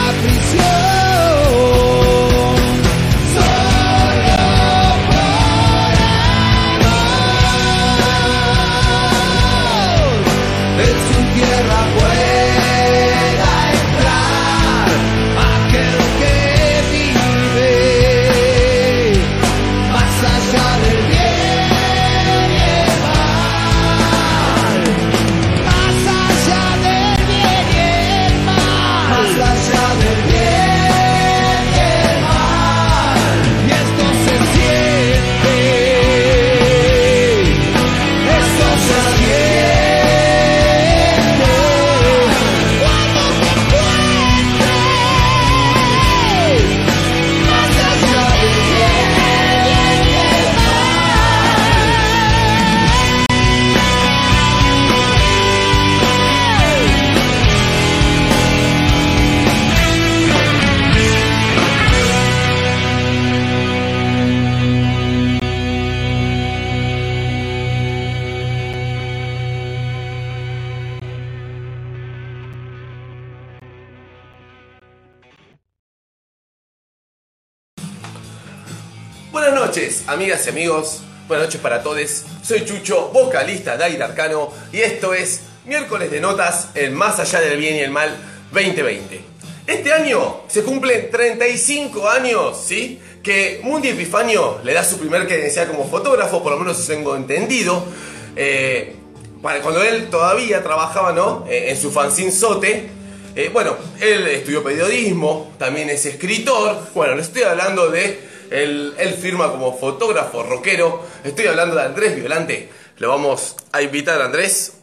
Buenas noches, amigas y amigos. Buenas noches para todos. Soy Chucho, vocalista de Aire Arcano, y esto es Miércoles de Notas en Más Allá del Bien y el Mal 2020. Este año se cumplen 35 años, ¿sí? Que Mundi Epifanio le da su primer credencial como fotógrafo, por lo menos tengo entendido. Cuando él todavía trabajaba, ¿no? En su fanzine Sote. Bueno, él estudió periodismo, también es escritor. Bueno, les estoy hablando de... Él firma como fotógrafo rockero. Estoy hablando de Andrés Violante. Lo vamos a invitar a Andrés.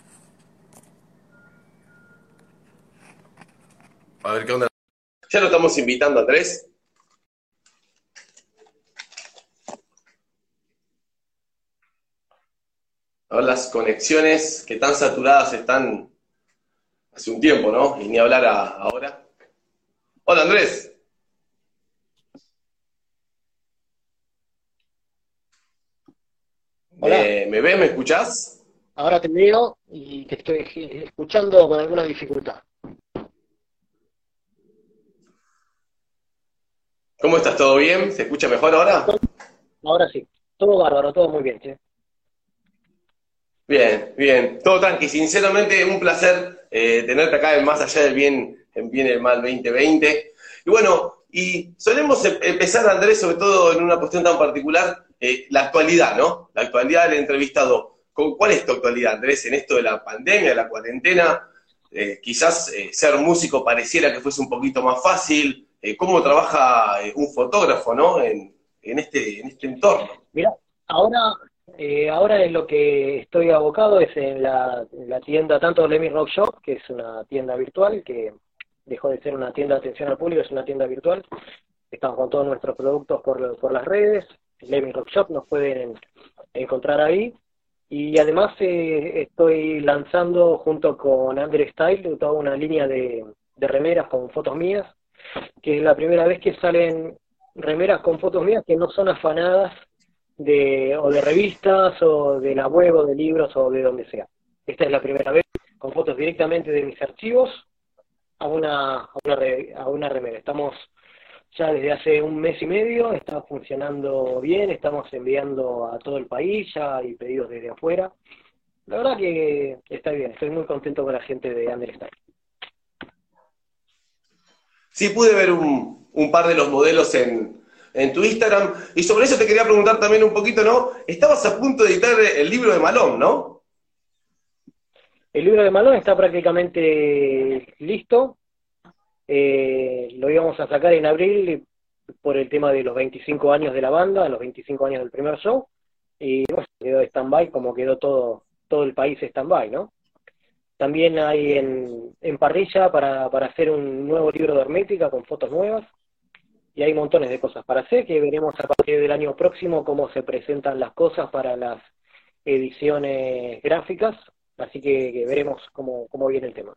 A ver qué onda. Ya lo estamos invitando, Andrés. A ver las conexiones que tan saturadas están hace un tiempo, ¿no? Y ni hablar ahora. Hola, Andrés. Hola. ¿Me ves? ¿Me escuchás? Ahora te veo y te estoy escuchando con alguna dificultad. ¿Cómo estás? ¿Todo bien? ¿Se escucha mejor ahora? Ahora sí, todo bárbaro, todo muy bien, ¿sí? Bien, bien. Todo tranqui. Sinceramente, un placer tenerte acá en Más Allá del Bien, en Bien y el Mal 2020. Y bueno, y solemos empezar, Andrés, sobre todo en una cuestión tan particular, la actualidad, ¿no? La actualidad del entrevistado. ¿Cuál es tu actualidad, Andrés, en esto de la pandemia, de la cuarentena? Quizás ser músico pareciera que fuese un poquito más fácil. ¿Cómo trabaja un fotógrafo, ¿no? En este entorno. Mira, ahora en lo que estoy abocado es en la tienda, tanto Lemmy Rock Shop, que es una tienda virtual, que dejó de ser una tienda de atención al público, es una tienda virtual. Estamos con todos nuestros productos por las redes. Lemmy Rock Shop nos pueden encontrar ahí. Y además estoy lanzando junto con Under Style toda una línea de remeras con fotos mías, que es la primera vez que salen remeras con fotos mías que no son afanadas o de revistas o de la web o de libros o de donde sea. Esta es la primera vez con fotos directamente de mis archivos a una remera. Estamos ya desde hace un mes y medio, está funcionando bien, estamos enviando a todo el país, ya hay pedidos desde afuera. La verdad que está bien, estoy muy contento con la gente de Understyle. Sí, pude ver un par de los modelos en tu Instagram, y sobre eso te quería preguntar también un poquito, ¿no? Estabas a punto de editar el libro de Malón, ¿no? El libro de Malón está prácticamente listo. Lo íbamos a sacar en abril por el tema de los 25 años de la banda, los 25 años del primer show, y bueno, quedó stand-by como quedó todo el país stand-by, ¿no? También hay en parrilla para hacer un nuevo libro de hermética con fotos nuevas, y hay montones de cosas para hacer, que veremos a partir del año próximo cómo se presentan las cosas para las ediciones gráficas, así que veremos cómo viene el tema.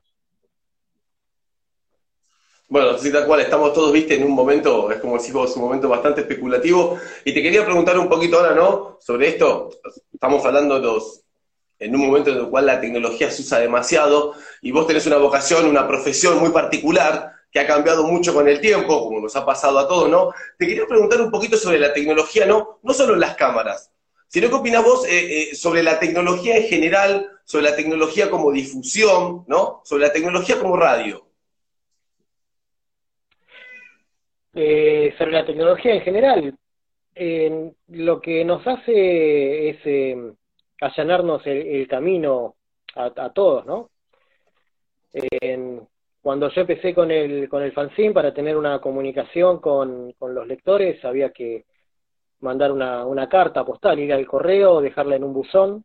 Bueno, sí, tal cual, estamos todos, viste, en un momento, es como decís vos, un momento bastante especulativo, y te quería preguntar un poquito ahora, ¿no?, sobre esto. Estamos hablando en un momento en el cual la tecnología se usa demasiado, y vos tenés una vocación, una profesión muy particular, que ha cambiado mucho con el tiempo, como nos ha pasado a todos, ¿no? Te quería preguntar un poquito sobre la tecnología, no solo en las cámaras, sino qué opinás vos sobre la tecnología en general, sobre la tecnología como difusión, ¿no? Sobre la tecnología como radio. Sobre la tecnología en general, lo que nos hace es allanarnos el camino a todos, ¿no? Cuando yo empecé con el fanzine, para tener una comunicación con los lectores, había que mandar una carta postal, ir al correo, dejarla en un buzón.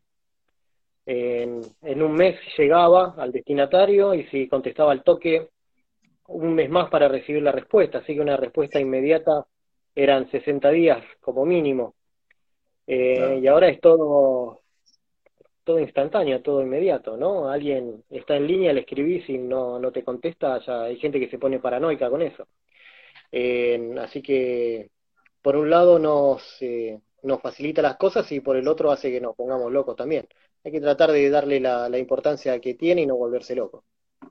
En un mes llegaba al destinatario y si contestaba al toque, un mes más para recibir la respuesta. Así que una respuesta inmediata eran 60 días como mínimo. Claro. Y ahora es todo instantáneo, todo inmediato, ¿no? Alguien está en línea, le escribís y no te contesta, ya hay gente que se pone paranoica con eso. Así que, por un lado nos facilita las cosas y por el otro hace que nos pongamos locos también. Hay que tratar de darle la importancia que tiene y no volverse loco.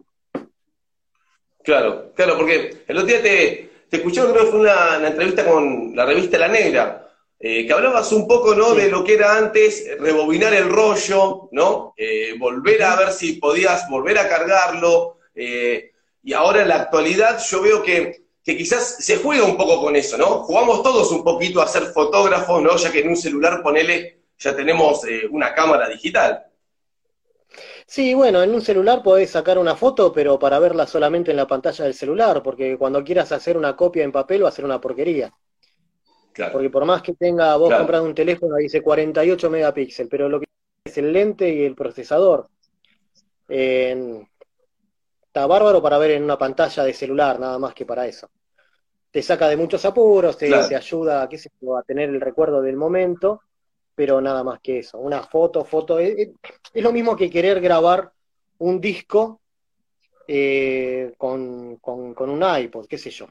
Claro, claro, porque el otro día te escuché, creo que fue una entrevista con la revista La Negra, que hablabas un poco, ¿no? De Sí. lo que era antes, rebobinar el rollo, ¿no? Volver a Ujú. ver si podías volver a cargarlo, y ahora en la actualidad yo veo que quizás se juega un poco con eso, ¿no? Jugamos todos un poquito a ser fotógrafos, ¿no? Ya que en un celular, ponele, ya tenemos una cámara digital. Sí, bueno, en un celular podés sacar una foto, pero para verla solamente en la pantalla del celular, porque cuando quieras hacer una copia en papel va a ser una porquería. Claro, Porque por más que tenga, vos claro, compras un teléfono, dice 48 megapíxeles, pero lo que es el lente y el procesador. Eh, Está bárbaro para ver en una pantalla de celular, nada más que para eso. Te saca de muchos apuros, te claro. ayuda, qué sé yo, a tener el recuerdo del momento, pero nada más que eso. Una foto, es lo mismo que querer grabar un disco con un iPod, qué sé yo.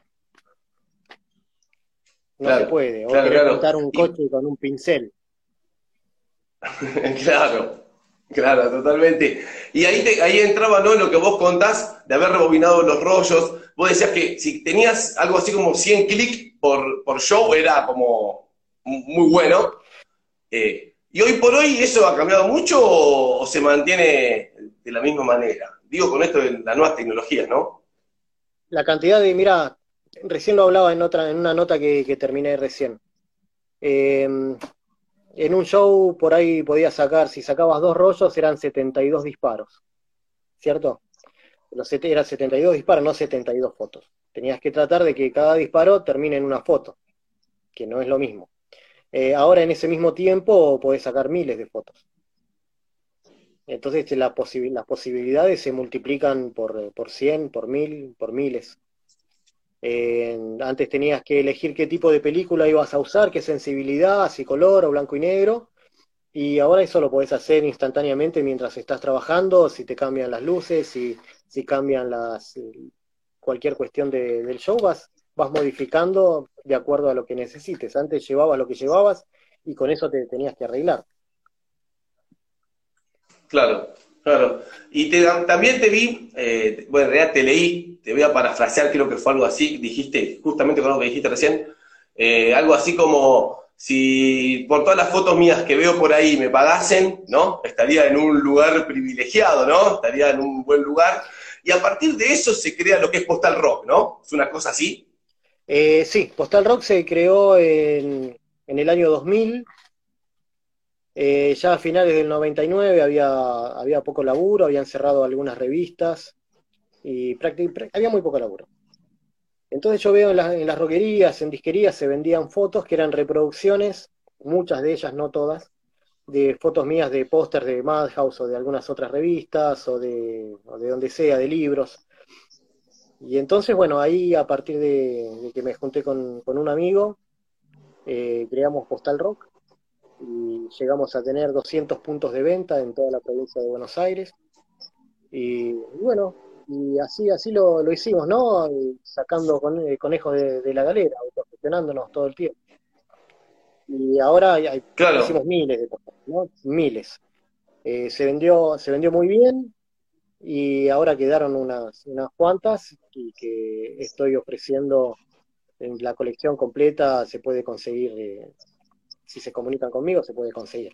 No se Claro, puede. O claro, querer claro. pintar un coche con un pincel. Claro, claro, totalmente. Y ahí entraba, ¿no? Lo que vos contás de haber rebobinado los rollos. Vos decías que si tenías algo así como 100 clics por show era como muy bueno. Y hoy por hoy, ¿eso ha cambiado mucho o se mantiene de la misma manera? Digo con esto de las nuevas tecnologías, ¿no? La cantidad de, mira, recién lo hablaba en una nota que terminé recién. Eh, en un show por ahí podías sacar, si sacabas dos rollos eran 72 disparos, ¿cierto? Eran 72 disparos, no 72 fotos. Tenías que tratar de que cada disparo termine en una foto, que no es lo mismo. Ahora en ese mismo tiempo podés sacar miles de fotos. Entonces las posibilidades se multiplican por 100, por 1000, por miles. Antes tenías que elegir qué tipo de película ibas a usar, qué sensibilidad, si color o blanco y negro, y ahora eso lo podés hacer instantáneamente mientras estás trabajando, si te cambian las luces, si cambian cualquier cuestión del show, vas modificando de acuerdo a lo que necesites. Antes llevabas lo que llevabas y con eso te tenías que arreglar. Claro, claro. Y también te vi, bueno, en realidad te leí, te voy a parafrasear, creo que fue algo así, dijiste, justamente con lo que dijiste recién, algo así como, si por todas las fotos mías que veo por ahí me pagasen, ¿no? Estaría en un lugar privilegiado, ¿no? Estaría en un buen lugar. Y a partir de eso se crea lo que es Postal Rock, ¿no? Es una cosa así. Sí, Postal Rock se creó en el año 2000. Ya a finales del 99 había poco laburo, habían cerrado algunas revistas y había muy poco laburo. Entonces yo veo en las roquerías, en disquerías, se vendían fotos que eran reproducciones, muchas de ellas, no todas, de fotos mías de pósters de Madhouse o de algunas otras revistas o de donde sea, de libros. Y entonces, bueno, ahí a partir de que me junté con un amigo, creamos Postal Rock y llegamos a tener 200 puntos de venta en toda la provincia de Buenos Aires. Y bueno, y así lo hicimos, ¿no? Y sacando conejos de la galera, autogestionándonos todo el tiempo. Y ahora Claro, hicimos miles de cosas, ¿no? Miles. Se vendió muy bien, y ahora quedaron unas cuantas y que estoy ofreciendo en la colección completa. Se puede conseguir, si se comunican conmigo, se puede conseguir.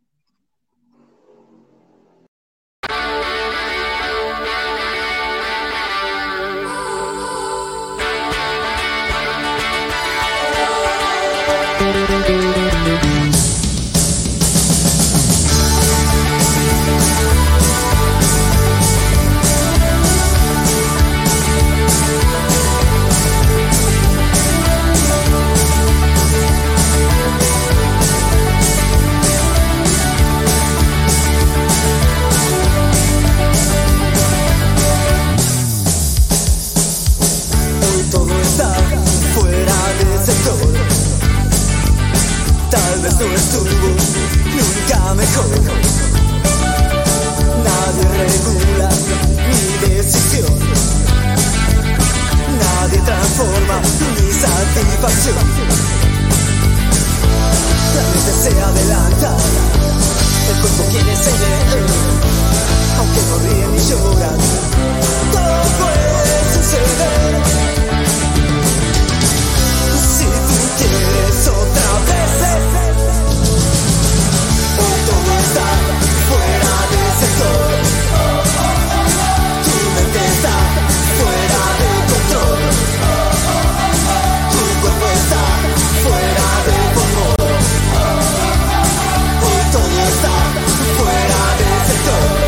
No estuvo nunca mejor. Nadie regula mi decisión. Nadie transforma mi satisfacción. La mente se adelanta, el cuerpo quiere ceder, aunque no ríe ni llora. Todo puede suceder. Si tú quieres otra vez, todo está fuera de sector. Tu mente está fuera de control. Tu cuerpo está fuera de control. Hoy todo está fuera de sector.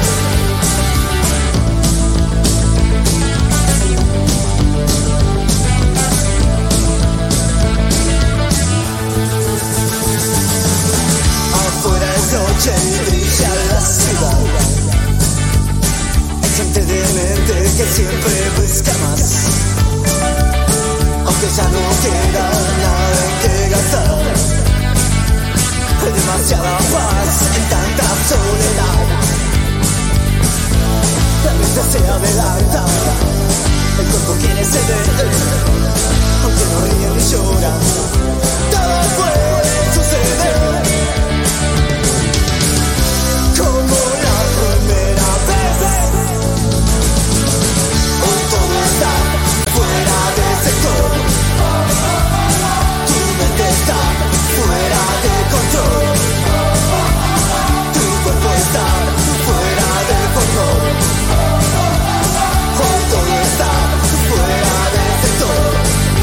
Afuera es noche y brilla la ciudad. Hay gente demente que siempre busca más, aunque ya no queda nada en que gastar. Hay demasiada paz en tanta soledad. La mente se adelanta, el cuerpo quiere ceder, aunque no ríe ni llora. Todo puede suceder. Como la primera vez, hoy todo está fuera de sector. Tu mente está fuera de control. Tu cuerpo está fuera de control. Hoy todo está fuera de sector.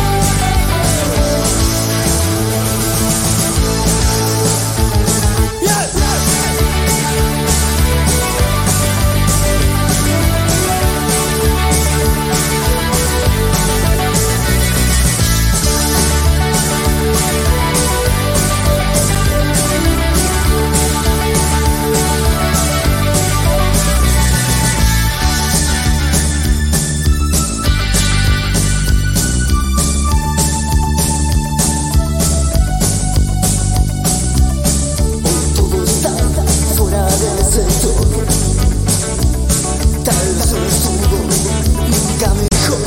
Todo está fuera del sector. Tal vez no estuvo nunca mejor.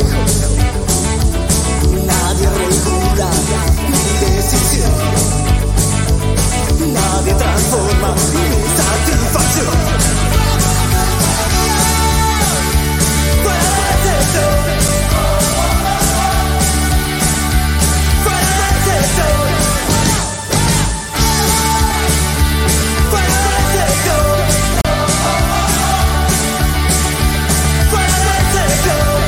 Nadie regula mi decisión. Nadie transforma mi satisfacción. Fuera del sector. Fuera del sector. Fuera del sector. Fuera del sector.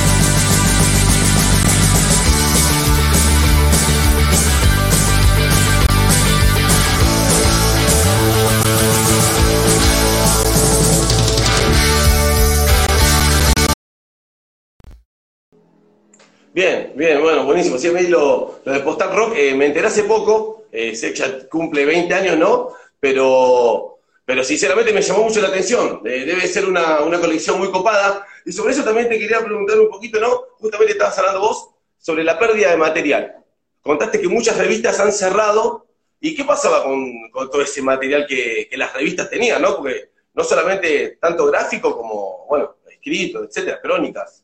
Bien, bien, bueno, buenísimo. Sí, a mí lo de Postal Rock me enteré hace poco, sé que ya cumple 20 años, ¿no? Pero sinceramente me llamó mucho la atención. Debe ser una colección muy copada. Y sobre eso también te quería preguntar un poquito, ¿no? Justamente estabas hablando vos sobre la pérdida de material. Contaste que muchas revistas han cerrado. ¿Y qué pasaba con todo ese material que las revistas tenían, ¿no? Porque no solamente tanto gráfico como, bueno, escrito, etcétera, crónicas.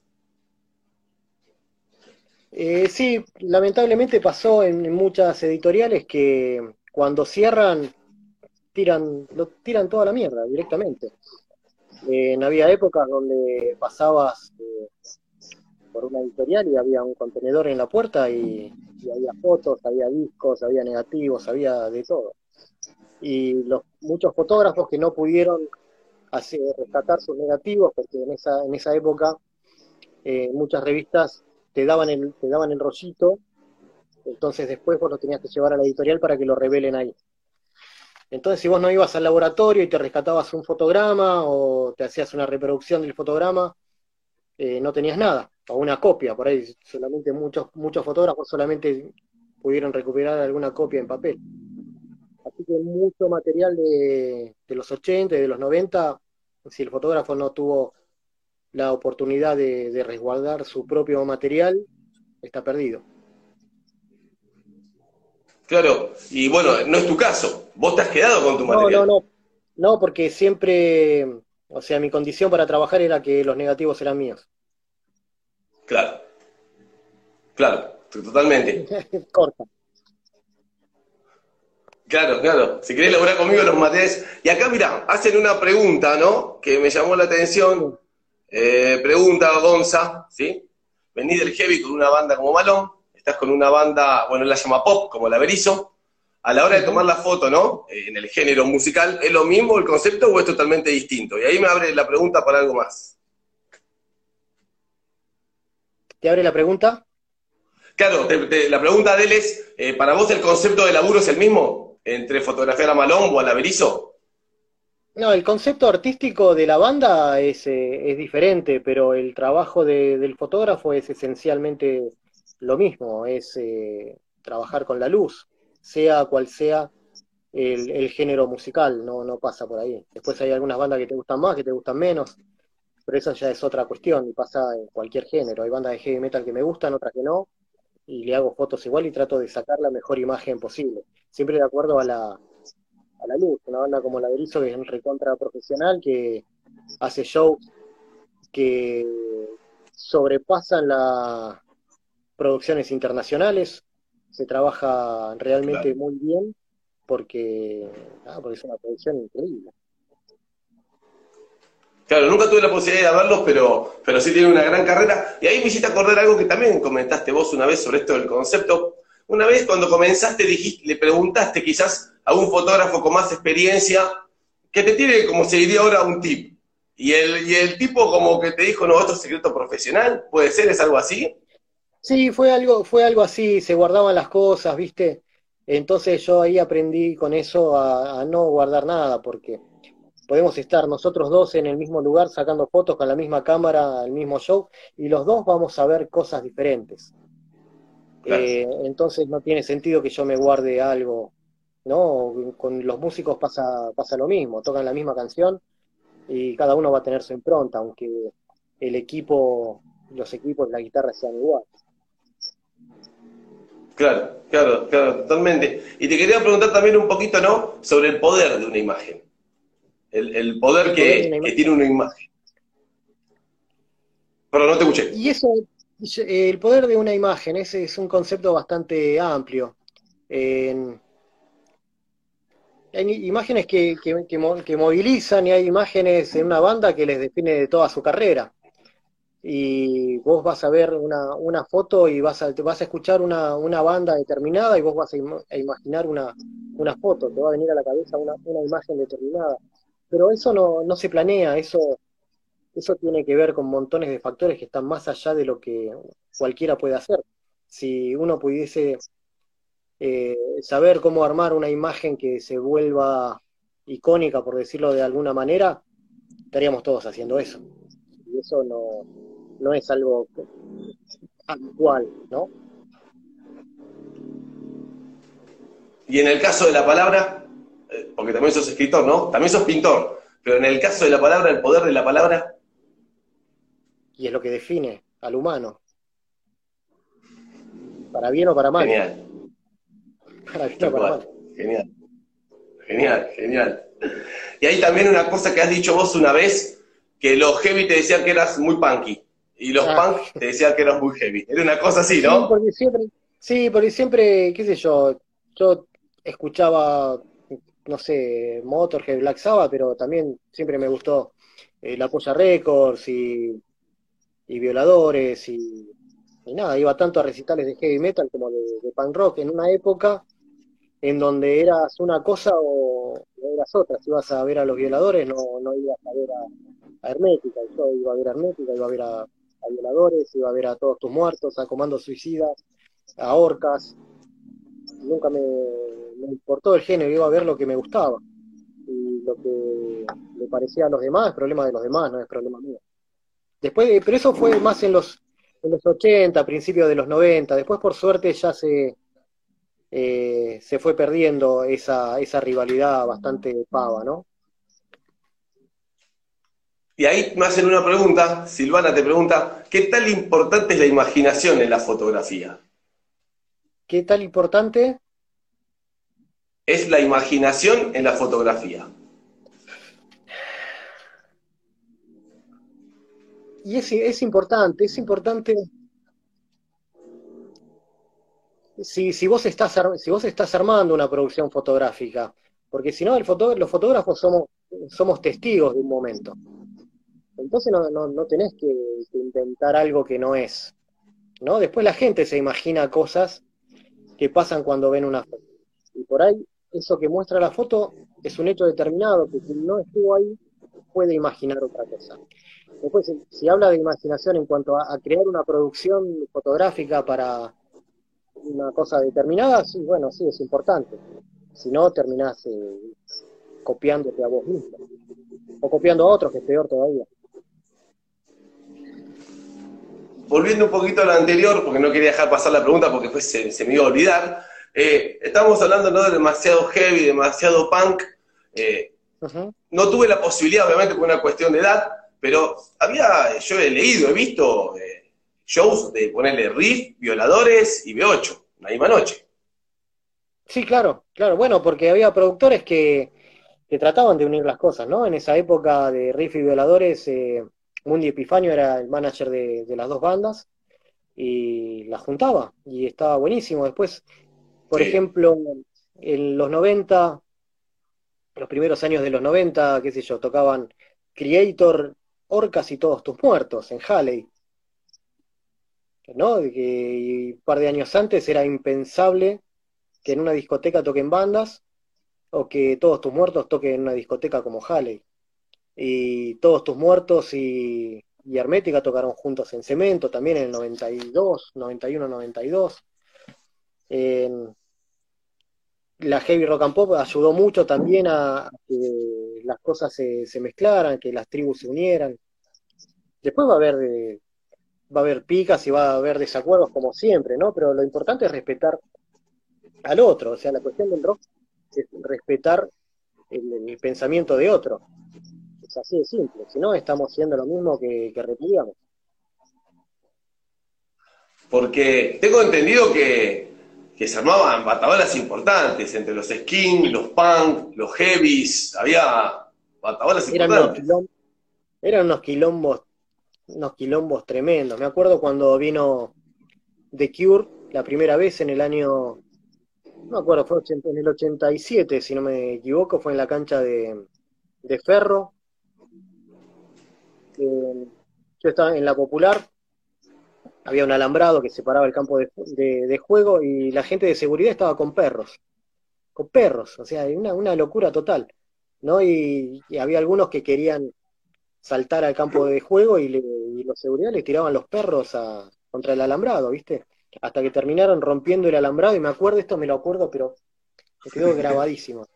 Sí, lamentablemente pasó en muchas editoriales que cuando cierran tiran toda la mierda directamente. Había épocas donde pasabas por una editorial y había un contenedor en la puerta y había fotos, había discos, había negativos, había de todo. Y muchos fotógrafos que no pudieron rescatar sus negativos, porque en esa época muchas revistas te daban el rollito, entonces después vos lo tenías que llevar a la editorial para que lo revelen ahí. Entonces, si vos no ibas al laboratorio y te rescatabas un fotograma o te hacías una reproducción del fotograma, no tenías nada, o una copia, por ahí solamente muchos fotógrafos solamente pudieron recuperar alguna copia en papel. Así que mucho material de los 80 y de los 90, si el fotógrafo no tuvo la oportunidad de resguardar su propio material, está perdido. Claro, y bueno, no es tu caso. Vos te has quedado con tu material. No, porque siempre, o sea, mi condición para trabajar era que los negativos eran míos. Claro, claro, totalmente. Corta. Claro. Si querés laburar conmigo los materiales. Y acá, mirá, hacen una pregunta, ¿no? Que me llamó la atención. Pregunta Gonza, ¿sí? Venís del heavy con una banda como Malón, estás con una banda, bueno, la llama pop, como la Berizo. A la hora de tomar la foto, ¿no? En el género musical, ¿es lo mismo el concepto o es totalmente distinto? Y ahí me abre la pregunta para algo más. ¿Te abre la pregunta? Claro, la pregunta de él es, ¿para vos el concepto de laburo es el mismo entre fotografiar a Malón o a la Berizo? No, el concepto artístico de la banda es diferente, pero el trabajo del fotógrafo es esencialmente lo mismo, es trabajar con la luz, sea cual sea el género musical, no pasa por ahí. Después hay algunas bandas que te gustan más, que te gustan menos, pero eso ya es otra cuestión, y pasa en cualquier género. Hay bandas de heavy metal que me gustan, otras que no, y le hago fotos igual y trato de sacar la mejor imagen posible, siempre de acuerdo a la luz. Una banda como la Berizo, que es un recontra profesional, que hace shows que sobrepasan las producciones internacionales, se trabaja realmente Claro. muy bien porque es una producción increíble. Claro, nunca tuve la posibilidad de verlos, pero sí tienen una gran carrera. Y ahí me hiciste acordar algo que también comentaste vos una vez sobre esto del concepto. Una vez cuando comenzaste le preguntaste quizás a un fotógrafo con más experiencia que te tiene, como se diría ahora, un tip. Y el tipo como que te dijo, no, esto es secreto profesional, ¿puede ser? ¿Es algo así? Sí, fue algo así, se guardaban las cosas, ¿viste? Entonces yo ahí aprendí con eso a no guardar nada, porque podemos estar nosotros dos en el mismo lugar sacando fotos con la misma cámara, el mismo show, y los dos vamos a ver cosas diferentes. Claro. Entonces no tiene sentido que yo me guarde algo, ¿no? Con los músicos pasa lo mismo, tocan la misma canción y cada uno va a tener su impronta, aunque los equipos, la guitarra sean iguales. Claro, totalmente. Y te quería preguntar también un poquito, ¿no? Sobre el poder de una imagen. El poder El poder de una que imagen. tiene una imagen. Perdón, no te escuché. Y eso, el poder de una imagen, ese es un concepto bastante amplio. En- Hay imágenes que movilizan y hay imágenes en una banda que les define de toda su carrera. Y vos vas a ver una foto y te vas a escuchar una banda determinada y vos vas a imaginar una foto, te va a venir a la cabeza una imagen determinada. Pero eso no se planea, eso tiene que ver con montones de factores que están más allá de lo que cualquiera puede hacer. Si uno pudiese saber cómo armar una imagen que se vuelva icónica, por decirlo de alguna manera, estaríamos todos haciendo eso. Y eso no es algo habitual, ¿no? Y en el caso de la palabra, porque también sos escritor, ¿no? También sos pintor, pero en el caso de la palabra, el poder de la palabra, Y es lo que define al humano, para bien o para mal, genial, para bien o tal para cual, mal. genial. Y hay también una cosa que has dicho vos una vez, que los heavy te decían que eras muy punky, y los Ah, punk te decían que eras muy heavy. Era una cosa así, sí, ¿no? porque siempre, qué sé yo escuchaba, no sé, Motorhead, Black Sabbath, pero también siempre me gustó La Polla Records y Violadores y nada, iba tanto a recitales de heavy metal como de punk rock en una época en donde eras una cosa o eras otra. Si ibas a ver a los Violadores, no ibas a ver a Hermética. Yo iba a ver a Hermética, iba a ver a Violadores, iba a ver a Todos Tus Muertos, a Comandos Suicidas, a Orcas. Nunca me importó el género, iba a ver lo que me gustaba. Y lo que le parecía a los demás es problema de los demás, no es problema mío. Después, pero eso fue más en los 80, principios de los 90. Después, por suerte, ya se fue perdiendo esa rivalidad bastante pava, ¿no? Y ahí me hacen una pregunta, Silvana te pregunta, ¿qué tal importante es la imaginación en la fotografía? ¿Qué tal importante? Es la imaginación en la fotografía. Y es importante, si vos estás armando una producción fotográfica, porque si no, los fotógrafos somos testigos de un momento. Entonces no tenés que inventar algo que no es, ¿no? Después la gente se imagina cosas que pasan cuando ven una foto. Y por ahí, eso que muestra la foto es un hecho determinado, que quien no estuvo ahí puede imaginar otra cosa. Después, si habla de imaginación en cuanto a crear una producción fotográfica para una cosa determinada, sí, bueno, sí, es importante. Si no, terminás copiándote a vos mismo. O copiando a otros, que es peor todavía. Volviendo un poquito a lo anterior, porque no quería dejar pasar la pregunta porque después se me iba a olvidar. Estamos hablando, ¿no?, de demasiado heavy, demasiado punk. No tuve la posibilidad, obviamente, por una cuestión de edad, pero yo he leído, he visto shows de ponerle Riff, Violadores y B8, la misma noche. Sí, claro. Bueno, porque había productores que trataban de unir las cosas, ¿no? En esa época de Riff y Violadores, Mundi Epifanio era el manager de las dos bandas y las juntaba y estaba buenísimo. Después, por Sí. ejemplo, en los 90, los primeros años de los 90, qué sé yo, tocaban Creator, Orcas y Todos Tus Muertos en Halley, ¿no? Y un par de años antes era impensable que en una discoteca toquen bandas o que Todos Tus Muertos toquen en una discoteca como Halley. Y Todos Tus Muertos y Hermética tocaron juntos en Cemento, también en el 92, 91, 92. La heavy rock and pop ayudó mucho también a que las cosas se mezclaran, que las tribus se unieran. Después va a haber picas y va a haber desacuerdos como siempre, ¿no? Pero lo importante es respetar al otro, o sea, la cuestión del rock es respetar el pensamiento de otro. Es así de simple, si no estamos haciendo lo mismo que repudiamos. Porque tengo entendido que se armaban batabalas importantes entre los skin, los punk, los heavies, había batabalas importantes. Eran unos quilombos tremendos. Me acuerdo cuando vino The Cure la primera vez en el año, no me acuerdo, fue en el 87, si no me equivoco, fue en la cancha de Ferro. Yo estaba en la Popular, había un alambrado que separaba el campo de juego y la gente de seguridad estaba con perros, o sea, una locura total, ¿no? Y había algunos que querían saltar al campo de juego y los seguridad les tiraban los perros contra el alambrado, ¿viste? Hasta que terminaron rompiendo el alambrado, y me acuerdo, esto me lo acuerdo, pero me quedó grabadísimo.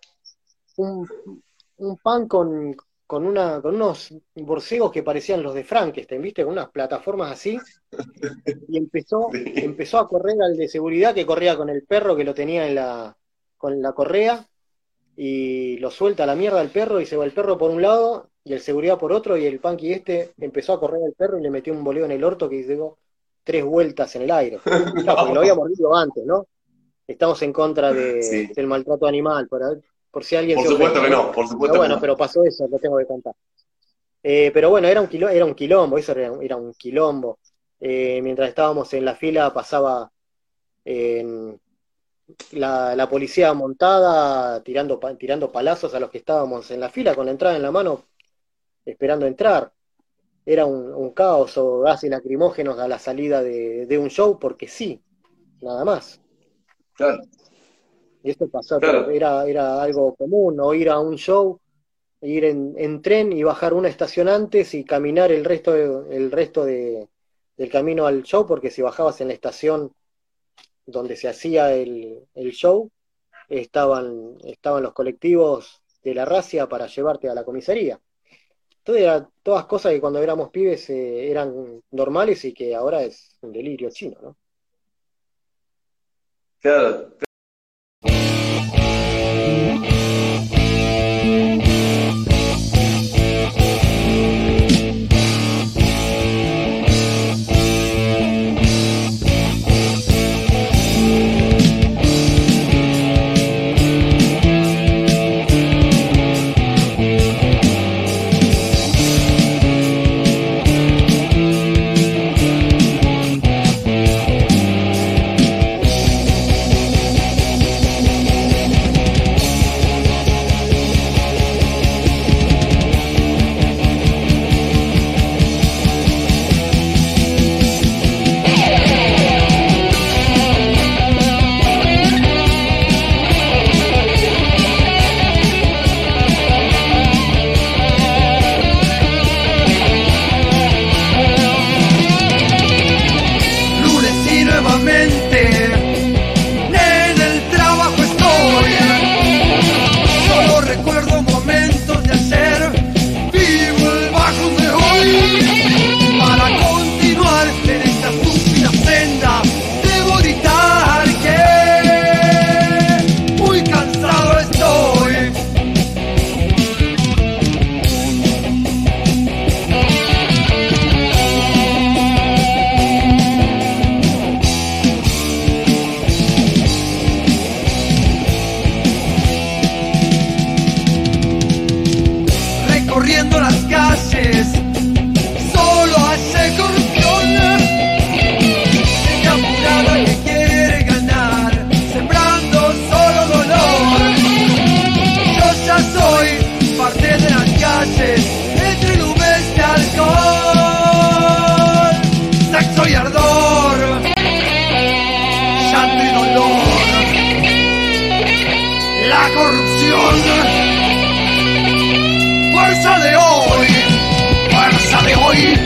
Un pan con unos borcegos que parecían los de Frankenstein, ¿viste? Con unas plataformas así, y empezó a correr al de seguridad que corría con el perro que lo tenía con la correa, y lo suelta a la mierda el perro y se va el perro por un lado y el seguridad por otro, y el punky empezó a correr al perro y le metió un boleo en el orto que dio 3 vueltas en el aire. Claro, porque lo había mordido antes, ¿no? Estamos en contra Sí. del maltrato animal, por si alguien Por se supuesto ofende, que ¿no? no, por supuesto Pero que bueno, no. pero pasó eso, lo tengo que contar. Pero bueno, era un quilombo, eso era un quilombo. Mientras estábamos en la fila pasaba la policía montada tirando palazos a los que estábamos en la fila con la entrada en la mano, esperando entrar. Era un caos o gases lacrimógenos a la salida de un show, porque sí, nada más. Claro, Y esto pasó, pero claro. era algo común, ¿no? Ir a un show, ir en tren y bajar una estación antes y caminar del camino al show, porque si bajabas en la estación donde se hacía el show, estaban los colectivos de la racia para llevarte a la comisaría. Entonces eran todas cosas que cuando éramos pibes eran normales y que ahora es un delirio chino, ¿no? Claro. Lunes y nuevamente en el trabajo estoy. Solo recuerdo momentos de ayer. Vivo el bajo de hoy. Para continuar en esta estúpida senda, debo gritar que muy cansado estoy. Recorriendo las calles, solo hace corrupción. Gente apurada que quiere ganar, sembrando solo dolor. Yo ya soy parte de las calles, entre nubes de alcohol, sexo y ardor, llanto y dolor. La corrupción. Fuerza de hoy, fuerza de hoy.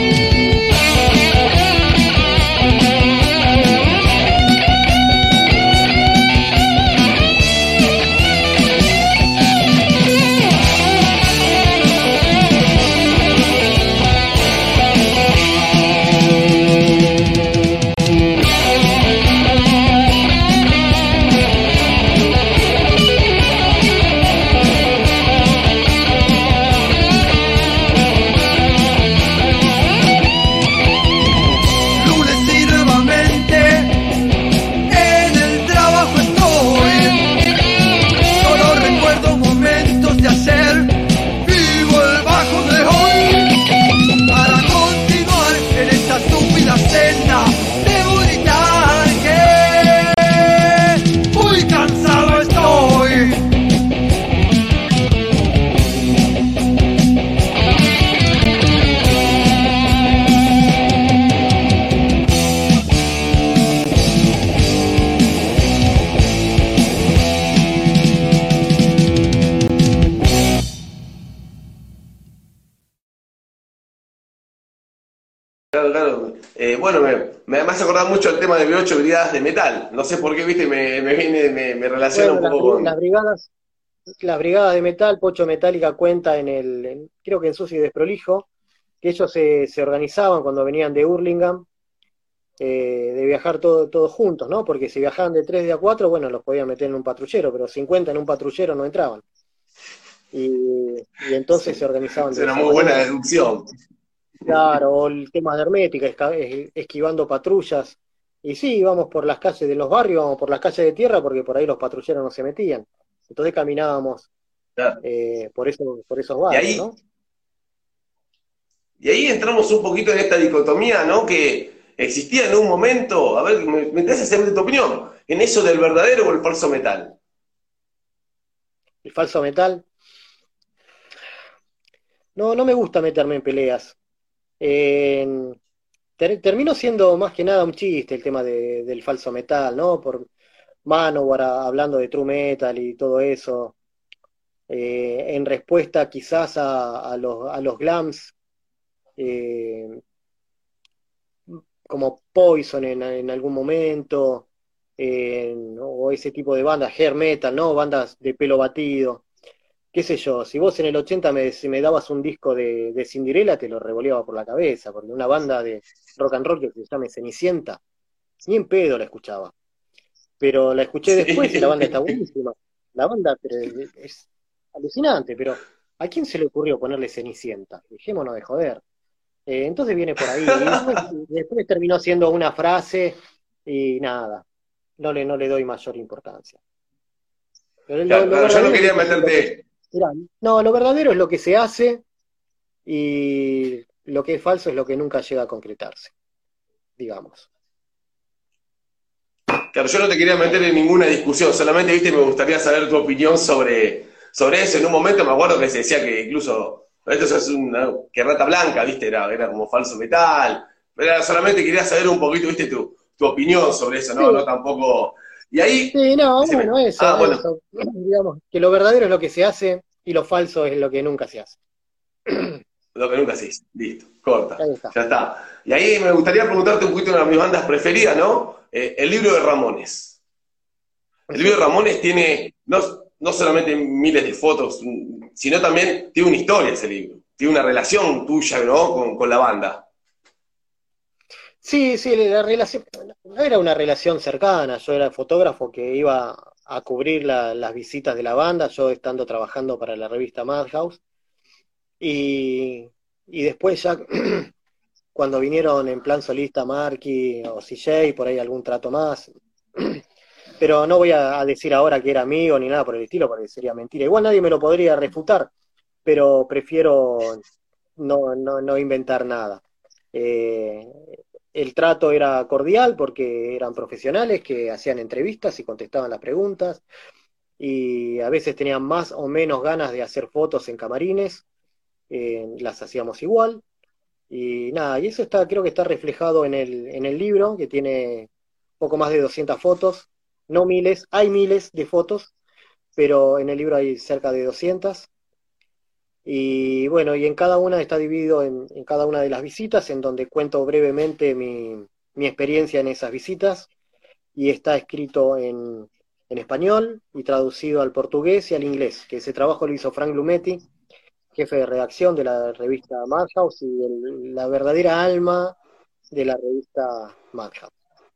Claro, claro. Bueno, me hace acordar mucho el tema de B8 Brigadas de Metal. No sé por qué, viste, me relaciona un Bueno, poco las con... brigadas de metal, Pocho Metálica cuenta creo que en Sucio y Desprolijo, que ellos se organizaban cuando venían de Hurlingham, de viajar todos juntos, ¿no? Porque si viajaban de 3 de a 4, bueno, los podían meter en un patrullero, pero 50 en un patrullero no entraban. Y entonces Sí, se organizaban es de una esa muy buena manera. deducción. Claro, o el tema de hermética, esquivando patrullas. Y sí, íbamos por las calles de los barrios, íbamos por las calles de tierra, porque por ahí los patrulleros no se metían. Entonces caminábamos Claro. por esos Y barrios, ahí, ¿no? y ahí entramos un poquito en esta dicotomía, ¿no? Que existía en un momento, a ver, me interesa saber tu opinión, en eso del verdadero o el falso metal. El falso metal. no me gusta meterme en peleas. Eh, terminó siendo más que nada un chiste el tema del falso metal, ¿no? Por Manowar hablando de true metal y todo eso, en respuesta quizás a los glams, eh, como Poison en algún momento, o ese tipo de bandas, hair metal, ¿no? Bandas de pelo batido. Qué sé yo, si vos en el 80 si me dabas un disco de Cinderella, te lo revoleaba por la cabeza, porque una banda de rock and roll que se llame Cenicienta, ni en pedo la escuchaba. Pero la escuché después y la banda está Sí. buenísima. La banda pero es alucinante, pero ¿a quién se le ocurrió ponerle Cenicienta? Dejémonos de joder. Entonces viene por ahí, y después terminó siendo una frase y nada, no le doy mayor importancia. Pero lo, Claro, lo claro, yo no verdadero es quería lo que, meterte. mirá, no, lo verdadero es lo que se hace y lo que es falso es lo que nunca llega a concretarse, digamos. Claro, yo no te quería meter en ninguna discusión, solamente, viste, me gustaría saber tu opinión sobre eso. En un momento me acuerdo que se decía que incluso esto es una que rata blanca, viste, era como falso metal. Pero solamente quería saber un poquito, viste, tu opinión sobre eso, Sí, no tampoco. Y ahí, sí, no, decime, bueno, ah, bueno, eso, digamos, que lo verdadero es lo que se hace y lo falso es lo que nunca se hace. lo que nunca se hizo, listo, corta, Ahí está. ya está. Y ahí me gustaría preguntarte un poquito una de mis bandas preferidas, ¿no? El libro de Ramones. El libro Sí. de Ramones tiene no solamente miles de fotos, sino también tiene una historia ese libro. Tiene una relación tuya, ¿no? Con la banda. Sí, sí, la relación, no era una relación cercana, yo era el fotógrafo que iba a cubrir las visitas de la banda, yo estando trabajando para la revista Madhouse, y, y después ya cuando vinieron en plan solista Marky o CJ, por ahí algún trato más, pero no voy a decir ahora que era amigo ni nada por el estilo, porque sería mentira. Igual nadie me lo podría refutar, pero prefiero no inventar nada. Eh, el trato era cordial porque eran profesionales que hacían entrevistas y contestaban las preguntas, y a veces tenían más o menos ganas de hacer fotos en camarines, las hacíamos igual. Y nada, y eso creo que está reflejado en el libro, que tiene poco más de 200 fotos, no miles, hay miles de fotos, pero en el libro hay cerca de 200. Y bueno, y en cada una está dividido en cada una de las visitas, en donde cuento brevemente mi experiencia en esas visitas, y está escrito en español y traducido al portugués y al inglés, que ese trabajo lo hizo Frank Lumetti, jefe de redacción de la revista Madhouse y la verdadera alma de la revista Madhouse.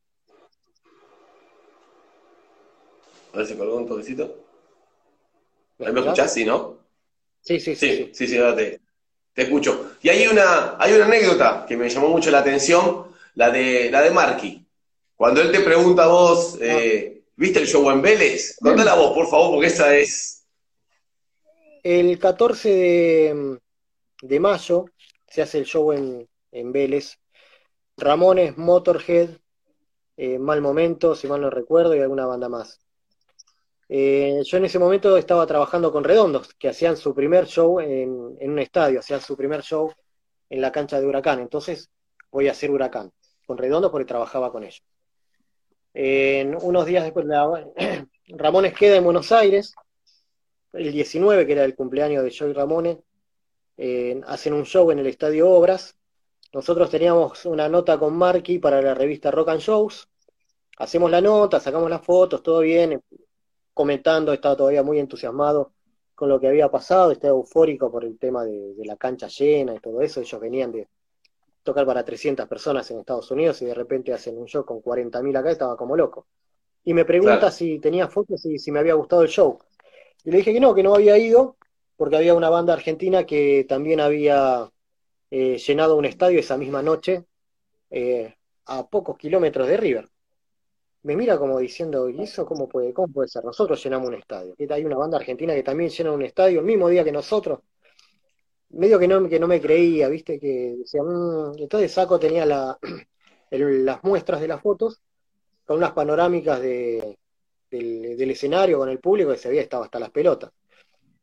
A ver si colgó un toquecito. ¿Me ¿Ahí me escuchás? escuchás? Sí, ¿no? Sí, sí, sí, Sí, sí. sí, sí, ahora te escucho. Y hay una anécdota que me llamó mucho la atención, la de Marky. Cuando él te pregunta a vos, Ah, ¿viste el show en Vélez? Contala vos, por favor, porque esa es. el 14 de mayo se hace el show en Vélez. Ramones, Motorhead, Mal Momento, si mal no recuerdo, y alguna banda más. Yo en ese momento estaba trabajando con Redondos, que hacían su primer show en un estadio, hacían su primer show en la cancha de Huracán. Entonces voy a hacer Huracán con Redondos porque trabajaba con ellos. Unos días después, Ramones queda en Buenos Aires, el 19, que era el cumpleaños de Joey Ramone, hacen un show en el Estadio Obras. Nosotros teníamos una nota con Marky para la revista Rock and Shows. Hacemos la nota, sacamos las fotos, todo bien, comentando, estaba todavía muy entusiasmado con lo que había pasado, estaba eufórico por el tema de la cancha llena y todo eso. Ellos venían de tocar para 300 personas en Estados Unidos y de repente hacen un show con 40.000 acá, estaba como loco. Y me pregunta Claro. si tenía fotos y si me había gustado el show. Y le dije que no había ido, porque había una banda argentina que también había llenado un estadio esa misma noche, a pocos kilómetros de River. Me mira como diciendo, ¿y eso cómo puede ser? Nosotros llenamos un estadio. Hay una banda argentina que también llena un estadio el mismo día que nosotros. Medio que no me creía, ¿viste? Que decía, Entonces Saco tenía las muestras de las fotos con unas panorámicas del escenario con el público que se veía, estaba hasta las pelotas.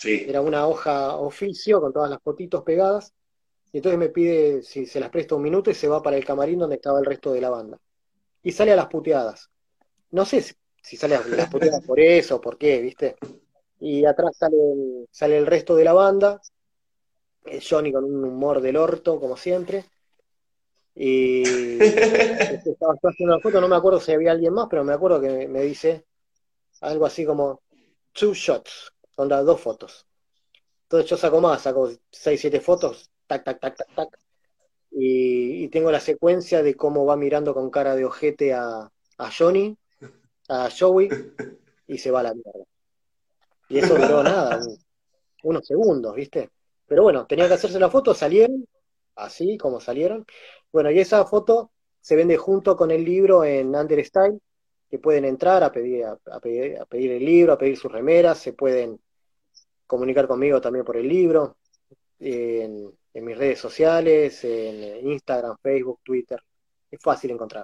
Sí. Era una hoja oficio con todas las fotitos pegadas, y entonces me pide si se las presto un minuto y se va para el camarín donde estaba el resto de la banda. Y sale a las puteadas. No sé si sale a las puteadas por eso o por qué, ¿viste? Y atrás sale el resto de la banda, Johnny con un humor del orto, como siempre. Y estaba yo haciendo una foto, no me acuerdo si había alguien más, pero me acuerdo que me dice algo así como two shots, onda 2 fotos. Entonces yo saco más, saco 6, 7 fotos, tac, tac, tac, tac, tac, y tengo la secuencia de cómo va mirando con cara de ojete a Johnny, a Joey, y se va a la mierda. Y eso duró nada, unos segundos, ¿viste? Pero bueno, tenía que hacerse la foto, salieron, así como salieron. Bueno, y esa foto se vende junto con el libro en Understyle, que pueden entrar a pedir el libro, a pedir sus remeras, se pueden comunicar conmigo también por el libro, en mis redes sociales, en Instagram, Facebook, Twitter. Es fácil encontrar.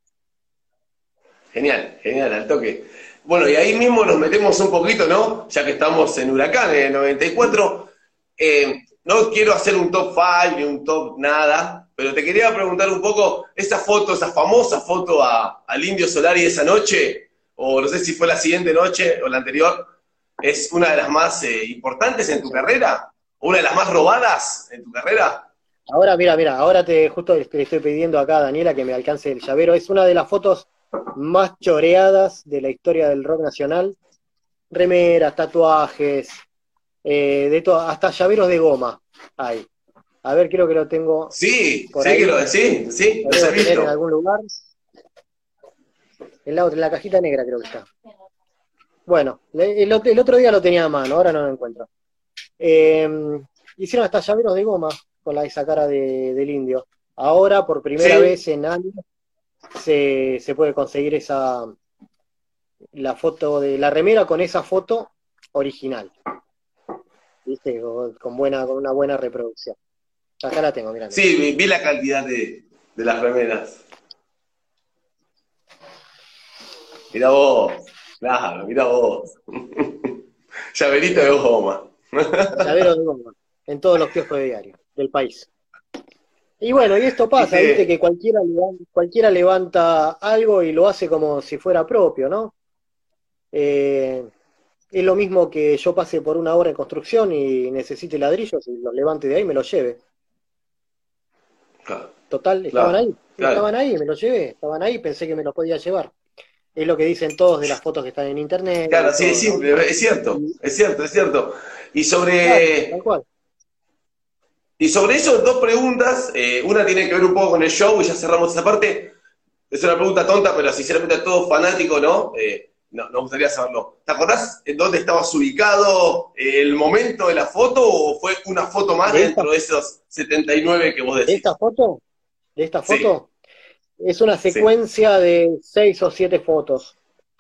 Genial, genial, al toque. Bueno, y ahí mismo nos metemos un poquito, ¿no? Ya que estamos en Huracán, en el 94. No quiero hacer un top 5 ni un top nada, pero te quería preguntar un poco, esa foto, esa famosa foto al Indio Solari esa noche, o no sé si fue la siguiente noche o la anterior, ¿es una de las más importantes en tu carrera? ¿Una de las más robadas en tu carrera? Ahora, mira, ahora justo le estoy pidiendo acá a Daniela que me alcance el llavero. Es una de las fotos más choreadas de la historia del rock nacional. Remeras, tatuajes, de todo, hasta llaveros de goma hay. A ver, creo que lo tengo Sí, por sí que ahí. sí, Lo los he debo tener en visto. algún lugar. En la cajita negra creo que está. Bueno, el otro día lo tenía a mano, ahora no lo encuentro. Eh, Hicieron hasta llaveros de goma con esa cara del indio. Ahora, por primera Sí, vez en años, se puede conseguir la foto de la remera con esa foto original, ¿viste? Con una buena reproducción. Acá la tengo, mira, mira. sí, vi la cantidad de las remeras. Mira vos, claro, mira vos. Llaverito de goma. Llavero de goma, en todos los kioscos de diario del país. Y bueno, y esto Y pasa, viste, que te, cualquiera levanta algo y lo hace como si fuera propio, ¿no? Eh, es lo mismo que yo pase por una obra en construcción y necesite ladrillos y los levante de ahí y me los lleve. claro, Total, claro, claro. estaban ahí, me los llevé, estaban ahí, pensé que me los podía llevar. Es lo que dicen todos de las fotos que están en internet y Claro, sí, es todo, ¿no? simple, es cierto, Y, es cierto, es cierto. Y claro, tal sobre, cual. y sobre eso, dos preguntas. Una tiene que ver un poco con el show y ya cerramos esa parte. Es una pregunta tonta, pero sinceramente a todo fanático, ¿no? No, nos gustaría saberlo. ¿Te acordás en dónde estabas ubicado, el momento de la foto, o fue una foto más De esta, dentro de esos 79 que vos de esta decís? foto, de esta Sí, foto, es una sí, secuencia de 6 o 7 fotos.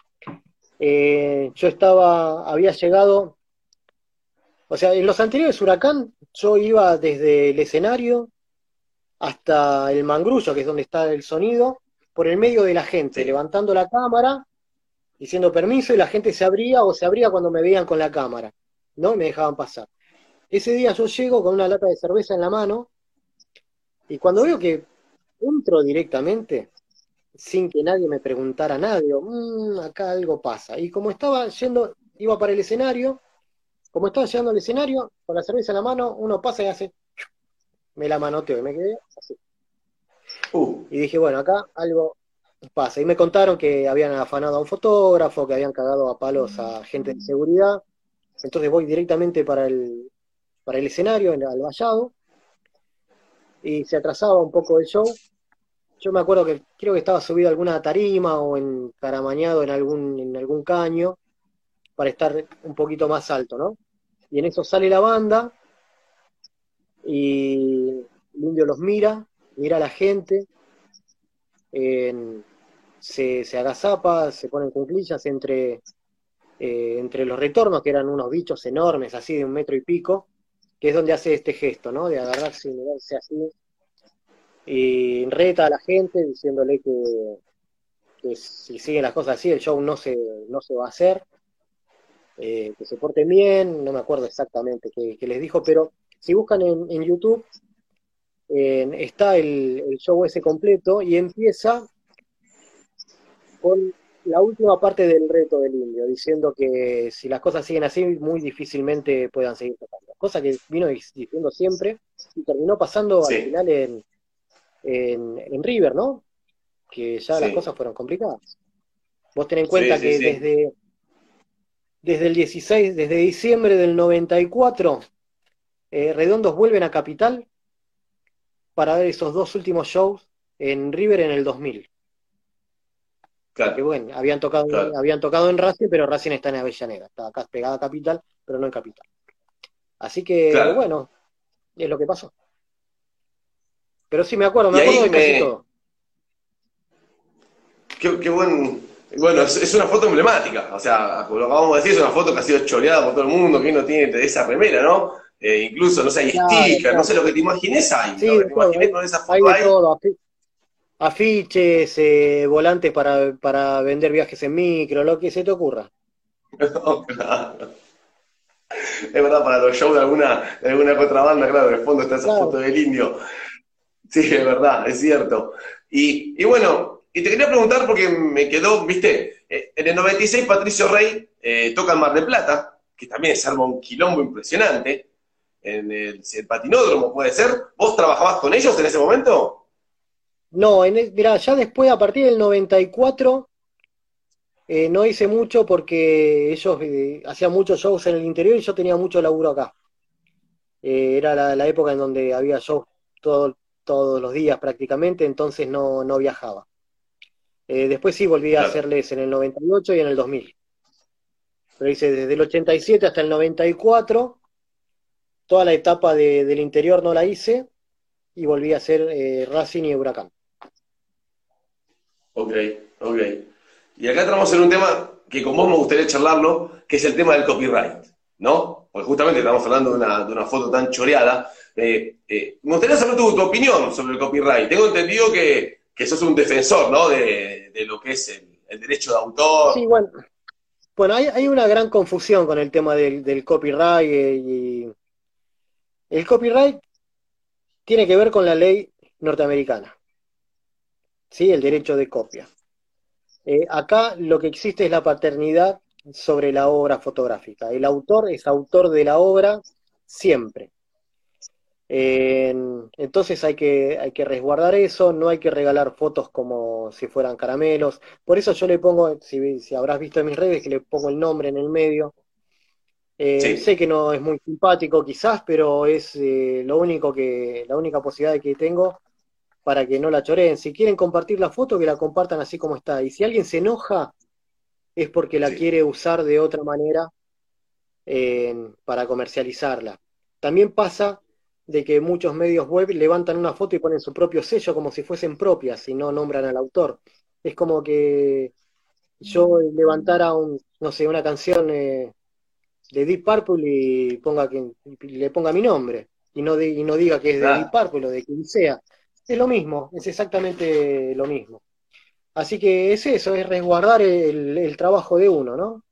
Había llegado, o sea, en los anteriores Huracán, yo iba desde el escenario hasta el mangrullo, que es donde está el sonido, por el medio de la gente, sí. levantando la cámara, diciendo permiso, y la gente se abría o se abría cuando me veían con la cámara, ¿no? Y me dejaban pasar. Ese día yo llego con una lata de cerveza en la mano, y cuando veo que entro directamente, sin que nadie me preguntara nada, digo, acá algo pasa. Y como estaba yendo, iba para el escenario, como estaba llegando al escenario, con la cerveza en la mano, uno pasa y hace, me la manoteo y me quedé así. Uh, Y dije, bueno, acá algo pasa. Y me contaron que habían afanado a un fotógrafo, que habían cagado a palos a gente de seguridad. Entonces voy directamente para el escenario, al vallado, y se atrasaba un poco el show. Yo me acuerdo que creo que estaba subido a alguna tarima o encaramañado en algún caño para estar un poquito más alto, ¿no? Y en eso sale la banda y el indio los mira a la gente, en- se agazapa, se pone en cuclillas entre los retornos, que eran unos bichos enormes, así de 1 metro y pico, que es donde hace este gesto, ¿no? De agarrarse y mirarse así, y reta a la gente diciéndole que si siguen las cosas así, el show no se va a hacer. que se porten bien, no me acuerdo exactamente qué les dijo, pero si buscan en YouTube, está el show ese completo y empieza con la última parte del reto del indio, diciendo que si las cosas siguen así, muy difícilmente puedan seguir tocando. Cosa que vino diciendo siempre y terminó pasando al Sí, final en River, ¿no? Que ya las sí, cosas fueron complicadas. Vos ten en sí, cuenta sí, que sí. desde el 16, desde diciembre del 94, Redondos vuelven a Capital para ver esos dos últimos shows en River en el 2000. Porque Claro, bueno, claro, habían tocado en Racing, pero Racing está en Avellaneda, está acá pegada a Capital, pero no en Capital. Así que claro. bueno, es lo que pasó. Pero sí, me Y acuerdo ahí de casi me, todo. qué buen, bueno, es una foto emblemática, o sea, como lo acabamos de decir, es una foto que ha sido choreada por todo el mundo, que uno tiene de esa remera, ¿no? Incluso, no sé, hay Claro, stickers, no sé claro. lo que te imagines hay, lo Sí, que de te todo, imaginé con esa hay foto de ahí. todo. Afiches, volantes para vender viajes en micro, lo que se te ocurra. No, claro. Es verdad, para los shows de alguna que otra banda, claro, de fondo está esa Claro. foto del indio. Sí, es verdad, es cierto. Y bueno, y te quería preguntar porque me quedó, viste, en el 96 Patricio Rey toca en Mar del Plata, que también se arma un quilombo impresionante, en el patinódromo, ¿puede ser? ¿Vos trabajabas con ellos en ese momento? No, mirá, ya después, a partir del 94, no hice mucho porque ellos hacían muchos shows en el interior y yo tenía mucho laburo acá. Era la época en donde había shows todos los días prácticamente, entonces no viajaba. Después sí volví a Claro, hacerles en el 98 y en el 2000. Pero hice desde el 87 hasta el 94, toda la etapa del interior no la hice y volví a hacer Racing y Huracán. ok, ok. Y acá entramos en un tema que con vos me gustaría charlarlo, que es el tema del copyright, ¿no? Porque justamente estamos hablando de una foto tan choreada. Me gustaría saber tu opinión sobre el copyright. Tengo entendido que sos un defensor, ¿no? De lo que es el derecho de Sí, autor. bueno, hay una gran confusión con el tema del copyright y el copyright tiene que ver con la ley norteamericana, ¿sí? El derecho de copia. Acá lo que existe es la paternidad sobre la obra fotográfica. El autor es autor de la obra siempre. Entonces hay que resguardar eso, no hay que regalar fotos como si fueran caramelos. Por eso yo le pongo, si habrás visto en mis redes, que le pongo el nombre en el medio. Sé Sí, que no es muy simpático quizás, pero es la única posibilidad que tengo para que no la choreen. Si quieren compartir la foto, que la compartan así como está. Y si alguien se enoja, es porque la sí. quiere usar de otra manera para comercializarla. También pasa de que muchos medios web levantan una foto y ponen su propio sello como si fuesen propias y no nombran al autor. Es como que yo levantara no sé, una canción de Deep Purple y le ponga mi nombre y no diga que es de Deep Ah, Purple o de quien sea. Es lo mismo, es exactamente lo mismo. Así que es eso, es resguardar el trabajo de uno, ¿no?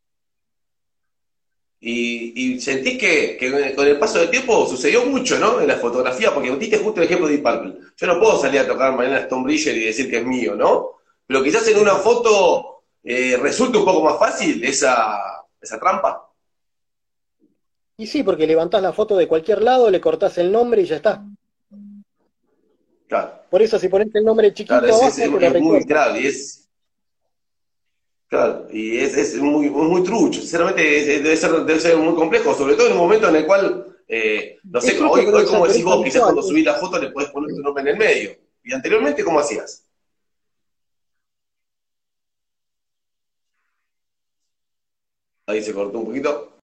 y sentís que con el paso del tiempo sucedió mucho, ¿no? En la fotografía, porque diste justo el ejemplo de Deep Purple. Yo no puedo salir a tocar mañana Stone Bridger y decir que es mío, ¿no? Pero quizás en una foto resulta un poco más fácil esa trampa. Y sí, porque levantás la foto de cualquier lado, le cortás el nombre y ya está. Claro, Por eso si pones el nombre claro, chiquito abajo, te lo es muy, recorta. claro, claro, es muy, muy trucho. Sinceramente, debe ser muy complejo, sobre todo en un momento en el cual, no Es sé, trucho, hoy como pero decís es vos, quizás habitual. cuando subís la foto le podés poner tu nombre en el medio. Y anteriormente, ¿cómo hacías? Ahí se cortó un poquito.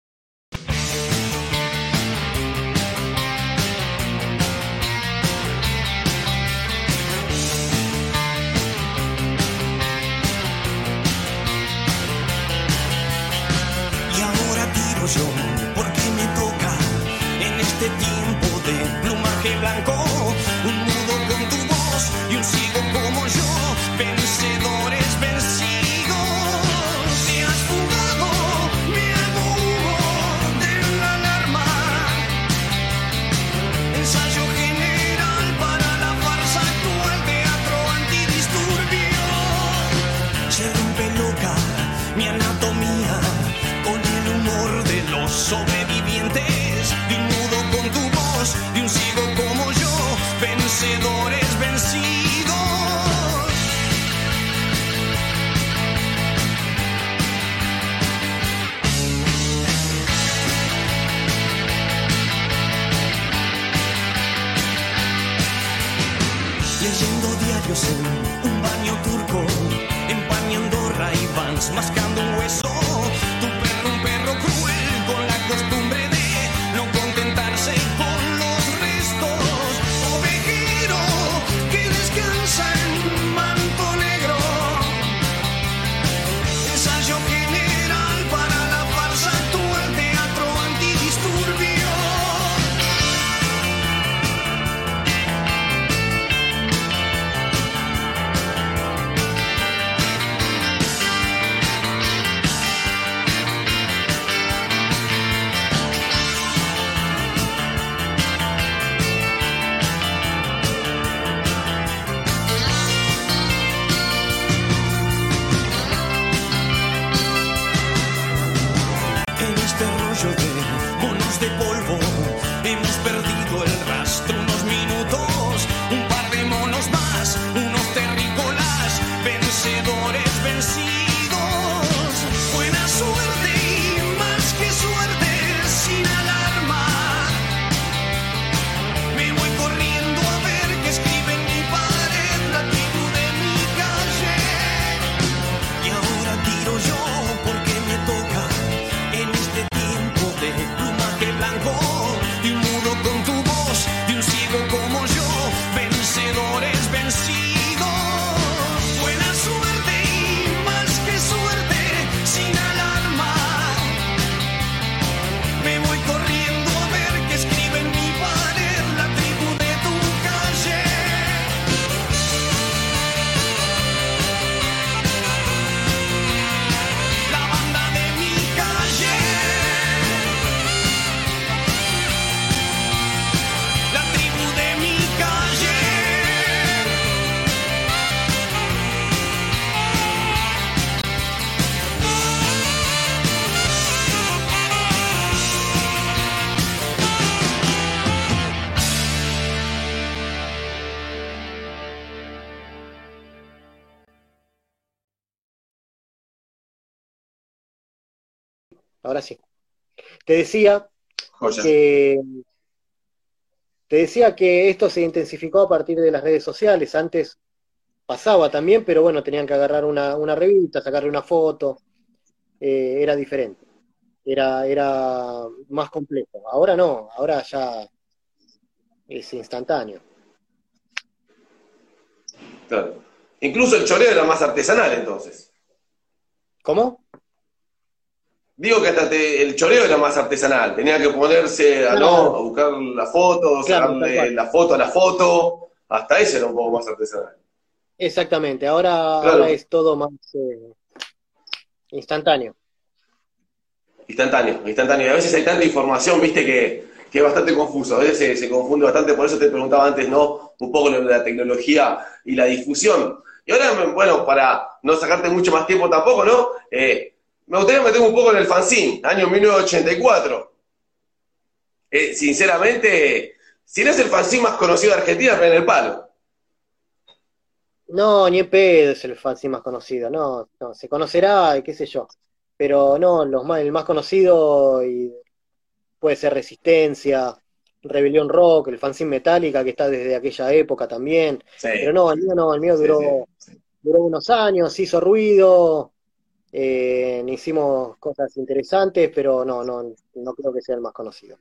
Y ahora tiro yo, porque me toca en este tiempo de plumaje blanco. Un mudo con tu voz y un ciego como yo, vencedores vencidos. Te has fugado, me hago refugios en un baño turco, empañando Ray-Bans, mascando un hueso. Tu perro, un perro cruel, con la costumbre de no contentarse con los restos. Ovejero que descansa en manto negro, ensayo general para la farsa actual, teatro antidisturbio. En este rollo de monos de polvo hemos perdido el rastro unos minutos, un par de monos más, unos terrícolas, vencedores vencidos. Buena suerte y más que suerte, sin alarma. Me voy corriendo a ver qué escribe en mi pared la tribu de mi calle. Y ahora tiro yo porque me toca en este tiempo de plumaje blanco y un mudo con tu voz de un ciego como yo, vencedores vencidos. Buena suerte y más que suerte, sin alarma. Me voy corriendo a ver qué escribe en mi pared la tribu de tu calle. La banda de mi calle, la tribu de mi calle. Ahora sí. Te decía Joya. que, te decía que esto se intensificó a partir de las redes sociales. Antes pasaba también, pero bueno, tenían que agarrar una revista, sacarle una foto. Era diferente. Era más complejo. Ahora no, ahora ya es instantáneo. Claro. Incluso el choreo era más artesanal entonces. ¿Cómo? Digo que hasta el choreo era más artesanal. Tenía que ponerse a, Claro. ¿no? a buscar la foto, Claro, tal sacarle cual. la foto a la foto. Hasta ese era un poco más artesanal. Exactamente, ahora Claro. es todo más instantáneo. Instantáneo. Y a veces hay tanta información, viste, que es bastante confuso. A veces se confunde bastante, por eso te preguntaba antes, ¿no? Un poco lo de la tecnología y la difusión. Y ahora, bueno, para no sacarte mucho más tiempo tampoco, ¿no? Me gustaría meterme un poco en el fanzine, año 1984. Sinceramente, si no es el fanzine más conocido de Argentina, pero en el palo. No, ni en pedo es el fanzine más conocido, no, se conocerá, qué sé yo, pero no, el más conocido y puede ser Resistencia, Rebelión Rock, el fanzine Metallica que está desde aquella época también, pero Sí, no, el mío sí, sí. duró unos años, hizo ruido, hicimos cosas interesantes, pero no creo que sea el más conocido.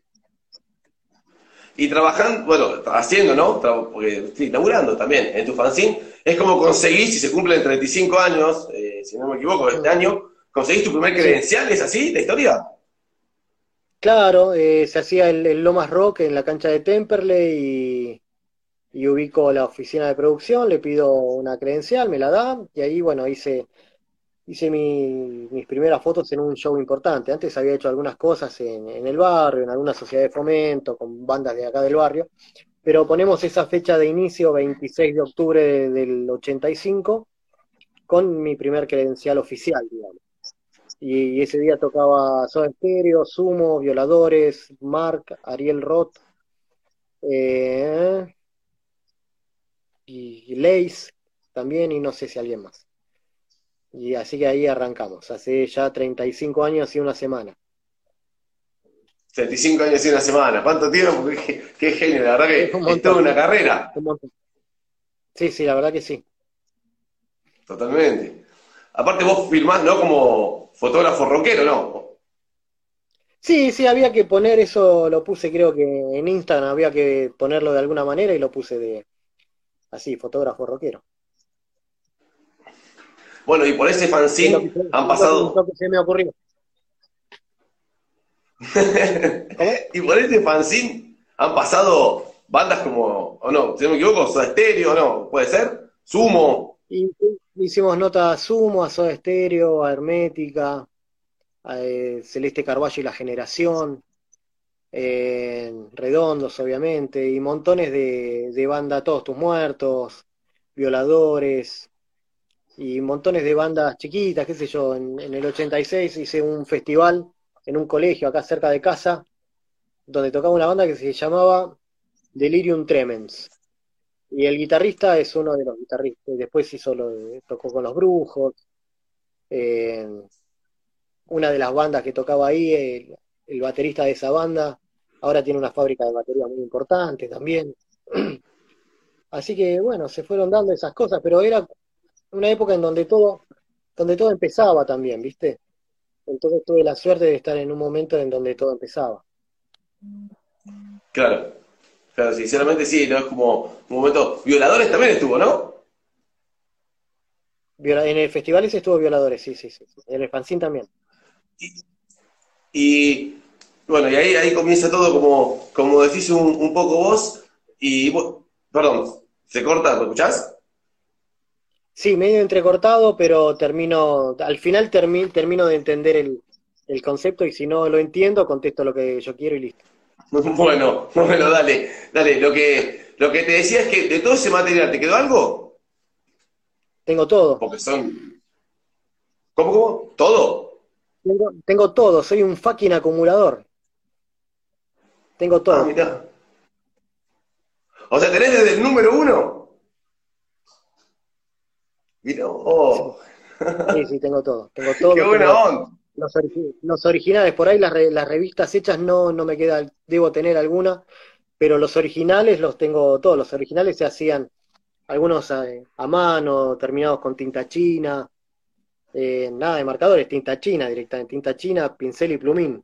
Y trabajando, bueno, haciendo, ¿no? Porque sí, laburando también en tu fanzine, es como conseguís, si se cumplen 35 años, si no me equivoco, este año, conseguís tu primer Sí. credencial, ¿es así la historia? Claro, se hacía el Lomas Rock en la cancha de Temperley y ubico la oficina de producción, le pido una credencial, me la da, y ahí, bueno, hice mis primeras fotos en un show importante. Antes había hecho algunas cosas en el barrio, en alguna sociedad de fomento, con bandas de acá del barrio, pero ponemos esa fecha de inicio, 26 de octubre del 85, con mi primer credencial oficial, digamos. Y ese día tocaba Soda Stereo, Sumo, Violadores, Mark, Ariel Roth, eh, y Lace también, y no sé si alguien más. Y así que ahí arrancamos, hace ya 35 años y una semana. 35 años y una semana, ¿cuánto tiempo? Qué genio, la verdad Es un que es toda montón, una carrera. un montón. Sí, sí, la verdad que sí. Totalmente. Aparte vos filmás, ¿no? Como fotógrafo rockero, ¿no? Sí, sí, había que poner eso, lo puse creo que en Instagram, había que ponerlo de alguna manera y lo puse de así, fotógrafo rockero. Bueno, y por ese Es lo que, fanzine han lo pasado. que se me ocurrió. ¿Cómo? Y por este fanzine han pasado bandas como, o no, si no me equivoco, Soda Stereo, ¿no? ¿Puede ser? Sumo. Y hicimos notas a Sumo, a Soda Stereo, a Hermética, a Celeste Carballo y La Generación, Redondos, obviamente, y montones de banda, Todos Tus Muertos, Violadores, y montones de bandas chiquitas, qué sé yo. En el 86 hice un festival en un colegio acá cerca de casa, donde tocaba una banda que se llamaba Delirium Tremens. Y el guitarrista es uno de los guitarristas, después tocó con Los Brujos, eh, una de las bandas que tocaba ahí, el baterista de esa banda, ahora tiene una fábrica de batería muy importante también. Así que bueno, se fueron dando esas cosas, pero era una época en donde todo empezaba también, ¿viste? Entonces tuve la suerte de estar en un momento en donde todo empezaba. Claro. Claro, sinceramente sí, ¿no? Es como un momento. Violadores también estuvo, ¿no? En el festival ese estuvo Violadores, sí, sí, sí. En el fanzine también. Y bueno, y ahí comienza todo como decís un poco vos. Y perdón, ¿se corta? ¿Me escuchás? Sí, medio entrecortado, pero al final termino de entender el concepto y si no lo entiendo, contesto lo que yo quiero y listo. Bueno, bueno, dale, dale. Lo que te decía es que de todo ese material, ¿te quedó algo? Tengo todo, Porque son. ¿Cómo? ¿Todo? tengo todo, soy un fucking acumulador, tengo Ah, todo. mirá. O sea, tenés desde el número uno. Mirá, Sí, oh, sí, sí, tengo todo, tengo qué todo, buena tengo onda. los originales, por ahí las revistas hechas no me queda, debo tener alguna, pero los originales los tengo todos, los originales se hacían algunos a mano, terminados con tinta china, nada de marcadores, tinta china directamente, tinta china, pincel y plumín.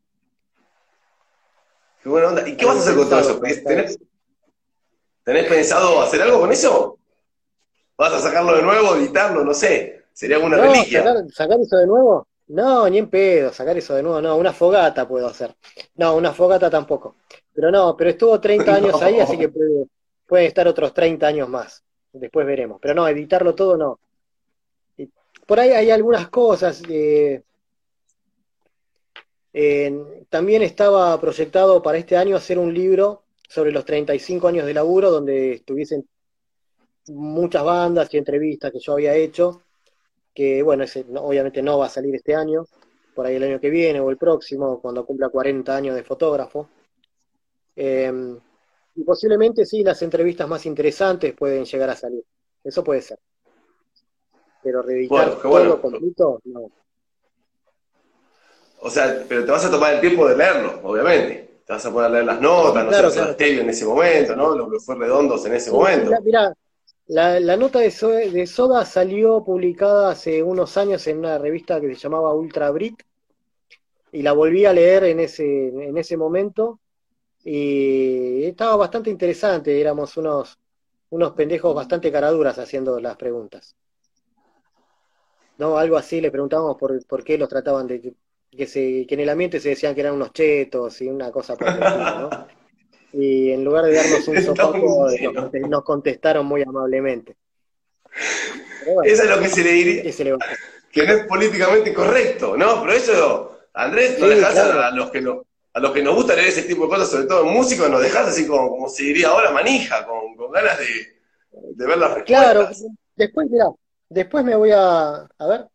Qué buena onda. ¿Y qué Para vas a bien hacer con todo pensado eso? todo, todo. ¿Tenés pensado hacer algo con eso? ¿Vas a sacarlo de nuevo, editarlo? No sé. Sería alguna No, reliquia. sacar eso de nuevo, no, ni en pedo, sacar eso de nuevo, no, una fogata puedo hacer. No, una fogata tampoco. Pero no, pero estuvo 30 años ahí, así que No. puede estar otros 30 años más. Después veremos. Pero no, editarlo todo no. Y por ahí hay algunas cosas. También estaba proyectado para este año hacer un libro sobre los 35 años de laburo, donde estuviesen muchas bandas y entrevistas que yo había hecho, que bueno, ese obviamente no va a salir este año, por ahí el año que viene o el próximo, cuando cumpla 40 años de fotógrafo. Eh, y posiblemente sí, las entrevistas más interesantes pueden llegar a salir. Eso puede ser. Pero reeditar Bueno, qué todo bueno. completo, no. O sea, pero te vas a tomar el tiempo de leerlo, obviamente. Te vas a poder leer las notas, Sí, no sé, claro, los Soda claro, claro. Stereo en ese momento, ¿no? Lo que fue Redondos en ese Sí, sí, momento. mirá, la nota de Soda salió publicada hace unos años en una revista que se llamaba Ultra Brit y la volví a leer en ese momento y estaba bastante interesante, éramos unos pendejos bastante caraduras haciendo las preguntas. ¿No? Algo así le preguntábamos por qué los trataban que en el ambiente se decían que eran unos chetos y una cosa por el estilo, ¿no? Y en lugar de darnos un Está muy sopapo, bueno. nos contestaron muy amablemente. Pero bueno, Eso es lo que se le diría, ¿qué se le va a hacer? que no es políticamente correcto, ¿no? Pero eso, Andrés, nos Sí, dejás claro. a los que nos gusta leer ese tipo de cosas, sobre todo en músicos, nos dejás así como se diría ahora, manija, con ganas de ver las Claro, respuestas. después, mirá, después me voy a ver,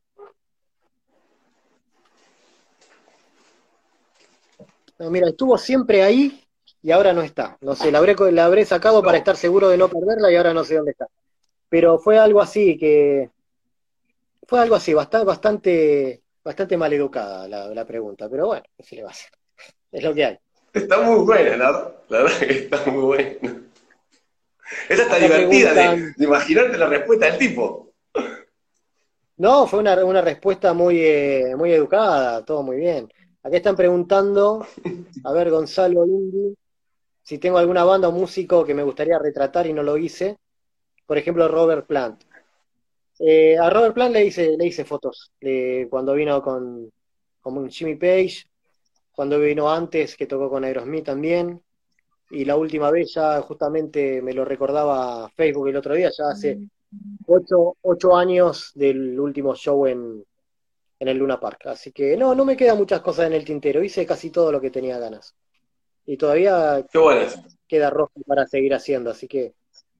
no, mira, estuvo siempre ahí y ahora no está. No sé, la habré sacado para No. estar seguro de no perderla y ahora no sé dónde está. Pero fue algo así fue algo así, bastante mal educada la pregunta, pero bueno, ¿qué se le va a hacer? Es lo que hay. Está muy buena, la verdad que está muy buena. Esa está Acá divertida preguntan, de imaginarte la respuesta del tipo. no, fue una respuesta muy educada, todo muy bien. Acá están preguntando, a ver, Gonzalo Indy, si tengo alguna banda o músico que me gustaría retratar y no lo hice. Por ejemplo, Robert Plant. A Robert Plant le hice fotos cuando vino con Jimmy Page, cuando vino antes, que tocó con Aerosmith también. Y la última vez ya justamente me lo recordaba Facebook el otro día, ya hace 8 años del último show en el Luna Park. Así que no me quedan muchas cosas en el tintero. Hice casi todo lo que tenía ganas. Y todavía Qué bueno eso. queda rojo para seguir haciendo. Así que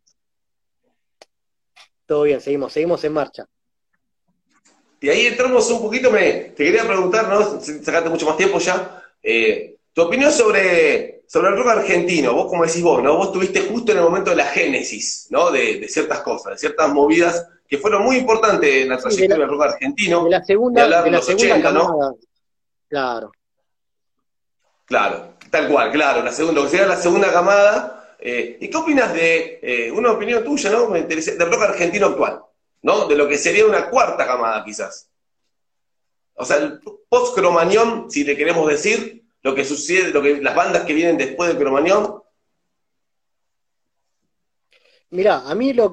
todo bien, seguimos en marcha. Y ahí entramos un poquito, te quería preguntar, ¿no? Sacaste mucho más tiempo ya. Tu opinión sobre el rock argentino, vos como decís vos, ¿no? Vos estuviste justo en el momento de la génesis, ¿no? De ciertas cosas, de ciertas movidas que fueron muy importantes en la Sí, trayectoria del rock de argentino, la de segunda, hablar de de la los segunda 80, ¿no? camada, claro. Claro, tal cual, claro, lo que sería la segunda camada. ¿Y qué opinas de una opinión tuya, ¿no? Me interesa, del rock argentino actual, ¿no? De lo que sería una cuarta camada, quizás. O sea, el post-Cromañón, si le queremos decir, lo que sucede, las bandas que vienen después de Cromañón. Mirá, a mí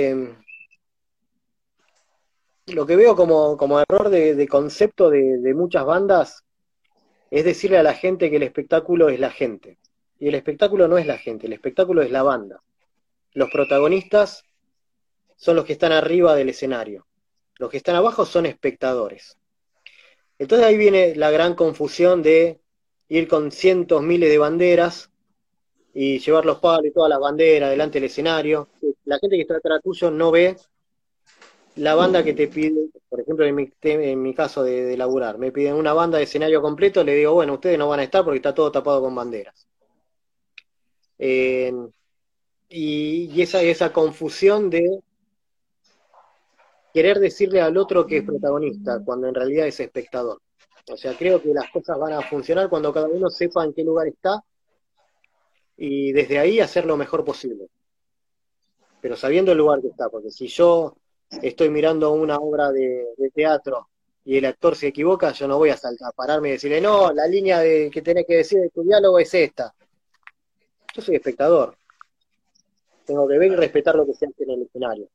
lo que veo como error de concepto de muchas bandas es decirle a la gente que el espectáculo es la gente. Y el espectáculo no es la gente, el espectáculo es la banda. Los protagonistas son los que están arriba del escenario. Los que están abajo son espectadores. Entonces ahí viene la gran confusión de ir con cientos, miles de banderas y llevar los palos y todas las banderas delante del escenario. La gente que está atrás tuyo no ve la banda que te pide, por ejemplo, en mi caso de laburar, me piden una banda de escenario completo, le digo, bueno, ustedes no van a estar porque está todo tapado con banderas. Eh, y esa confusión de querer decirle al otro que es protagonista, cuando en realidad es espectador. O sea, creo que las cosas van a funcionar cuando cada uno sepa en qué lugar está y desde ahí hacer lo mejor posible. Pero sabiendo el lugar que está, porque si yo estoy mirando una obra de teatro y el actor se equivoca, yo no voy a saltar, pararme y decirle, no, la línea que tenés que decir de tu diálogo es esta. Yo soy espectador, tengo que ver y respetar lo que se hace en el escenario.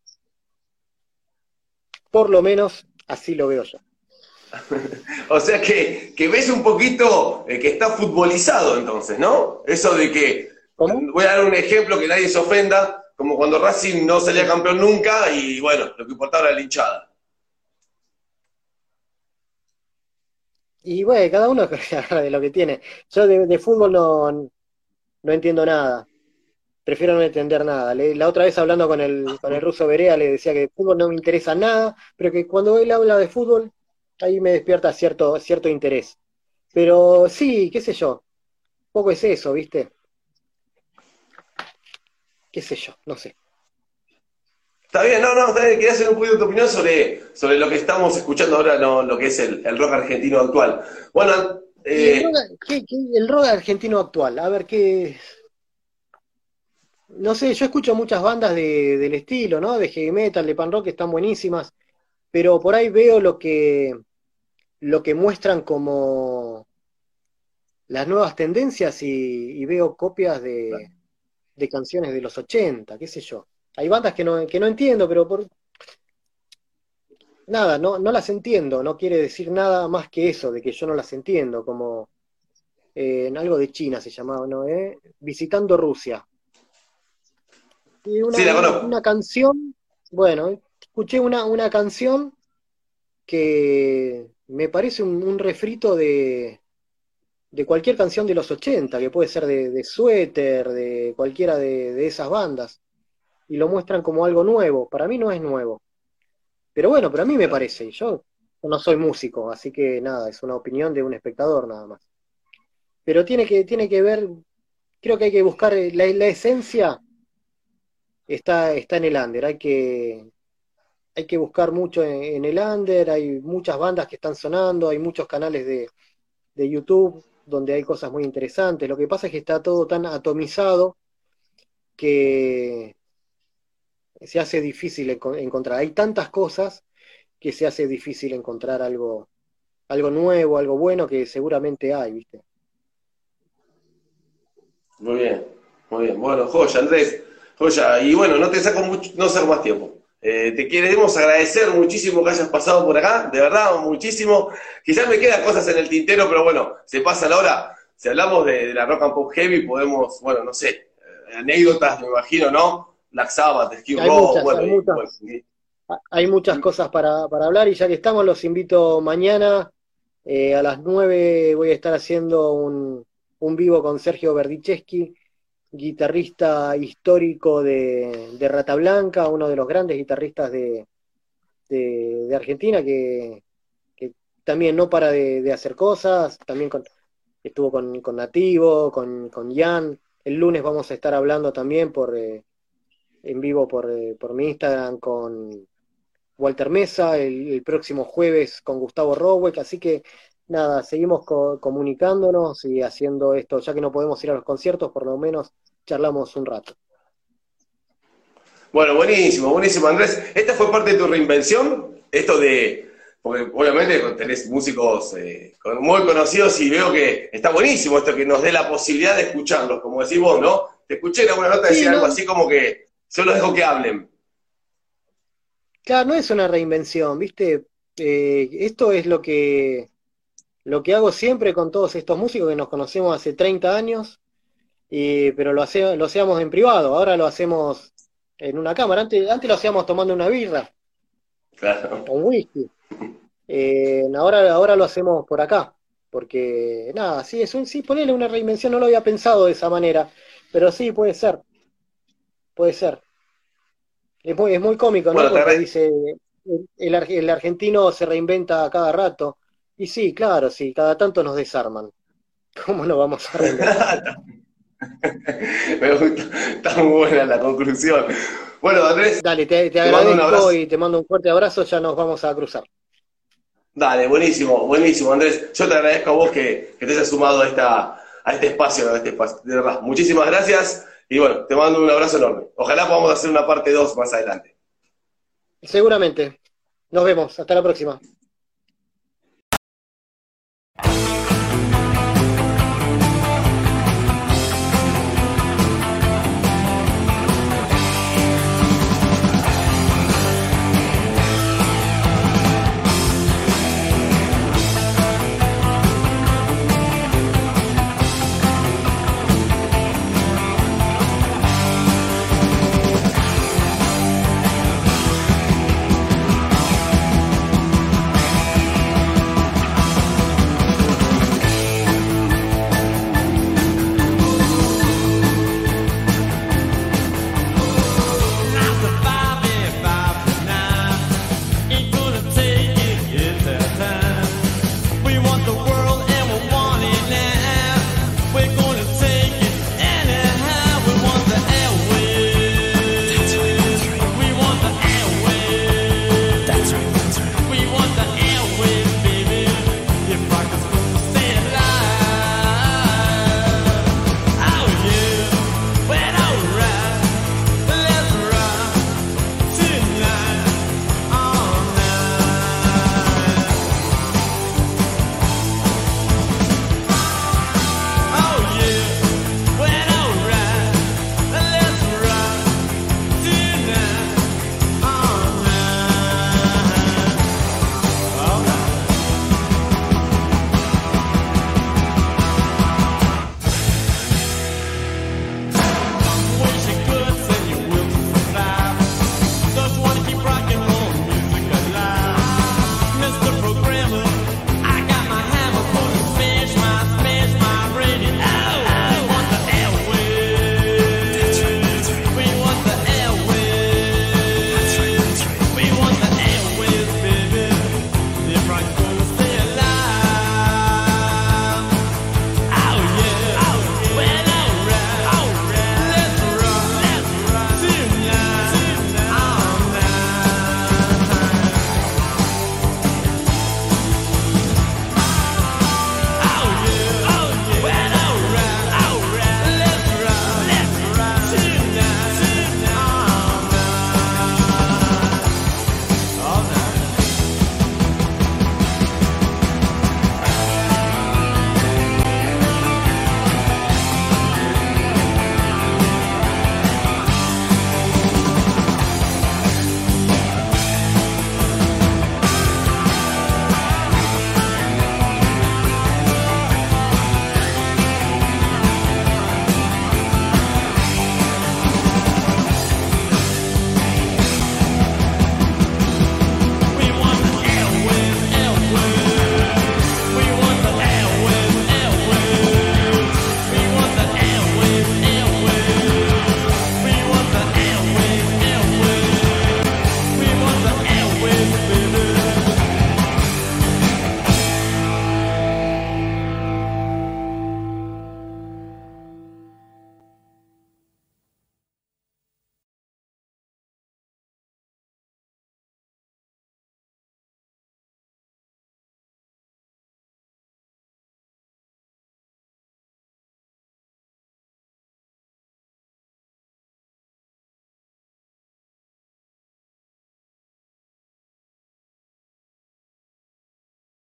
Por lo menos así lo veo yo. O sea que ves un poquito que está futbolizado entonces, ¿no? Eso de que, ¿Cómo? voy a dar un ejemplo que nadie se ofenda, como cuando Racing no salía campeón nunca y bueno, lo que importaba era la hinchada. Y bueno, cada uno agarra de lo que tiene. Yo de fútbol no entiendo nada. Prefiero no entender nada. La otra vez hablando con el ruso Berea le decía que de fútbol no me interesa nada, pero que cuando él habla de fútbol, ahí me despierta cierto interés. Pero sí, qué sé yo, poco es eso, ¿viste? Qué sé yo, no sé. Está bien, está bien, quería hacer un poquito de tu opinión sobre lo que estamos escuchando ahora, no, lo que es el rock argentino actual. Bueno, Y el rock argentino actual, a ver qué. No sé, yo escucho muchas bandas del estilo, ¿no? De heavy metal, de pan rock, que están buenísimas, pero por ahí veo lo que muestran como las nuevas tendencias y veo copias de canciones de los 80, qué sé yo. Hay bandas que no entiendo, pero por nada, no las entiendo, no quiere decir nada más que eso, de que yo no las entiendo, como en algo de China se llamaba, ¿no? Visitando Rusia. Y sí, una, la una, conozco. una canción, bueno, escuché una canción que me parece un refrito de cualquier canción de los 80 que puede ser de Suéter, de cualquiera de esas bandas, y lo muestran como algo nuevo. Para mí no es nuevo. Pero bueno, pero a mí me parece, y yo no soy músico, así que nada, es una opinión de un espectador nada más. Pero tiene que ver, creo que hay que buscar la esencia está en el under, hay que buscar mucho en el under, hay muchas bandas que están sonando, hay muchos canales de YouTube donde hay cosas muy interesantes. Lo que pasa es que está todo tan atomizado que se hace difícil encontrar. Hay tantas cosas que se hace difícil encontrar algo nuevo, algo bueno que seguramente hay, ¿viste? Muy bien, muy bien. Bueno, joya, Andrés, joya. Y bueno, no te saco mucho, no saco más tiempo. Te queremos agradecer muchísimo que hayas pasado por acá, de verdad, muchísimo. Quizás me quedan cosas en el tintero, pero bueno, se pasa la hora. Si hablamos de la rock and pop heavy, podemos, bueno, no sé, anécdotas, me imagino, ¿no? Black Sabbath, Skid Hay Row, muchas, bueno, hay muchas. Hay muchas cosas para hablar y ya que estamos, los invito mañana a las 9 voy a estar haciendo un vivo con Sergio Berdichevsky, guitarrista histórico de Rata Blanca, uno de los grandes guitarristas de Argentina que también no para de hacer cosas, también estuvo con Nativo, con Ian. El lunes vamos a estar hablando también en vivo por mi Instagram con Walter Mesa, el próximo jueves con Gustavo Roweck, así que nada, seguimos comunicándonos y haciendo esto, ya que no podemos ir a los conciertos, por lo menos charlamos un rato. Bueno, buenísimo, buenísimo, Andrés. ¿Esta fue parte de tu reinvención? Esto de, porque obviamente tenés músicos muy conocidos y veo que está buenísimo esto que nos dé la posibilidad de escucharlos, como decís vos, ¿no? Te escuché en alguna nota decir algo así como que solo dejo que hablen. Claro, no es una reinvención, ¿viste? Esto es lo que hago siempre con todos estos músicos que nos conocemos hace 30 años, pero lo hacíamos en privado, ahora lo hacemos en una cámara. Antes lo hacíamos tomando una birra Claro. o un whisky. Ahora lo hacemos por acá, porque nada, sí, sí, ponerle una reinvención, no lo había pensado de esa manera, pero sí, puede ser, puede ser. Es muy cómico, ¿no? Bueno, te Porque agradezco. dice, el argentino se reinventa a cada rato. Y sí, claro, sí, cada tanto nos desarman. ¿Cómo nos vamos a reinventar? Me gusta, está muy buena la conclusión. Bueno, Andrés, Dale, te te mando un agradezco abrazo. y te mando un fuerte abrazo, ya nos vamos a cruzar. Dale, buenísimo, buenísimo, Andrés. Yo te agradezco a vos que te hayas sumado a este espacio, de verdad. Muchísimas gracias y bueno, te mando un abrazo enorme. Ojalá podamos hacer una parte 2 más adelante. Seguramente. Nos vemos, hasta la próxima.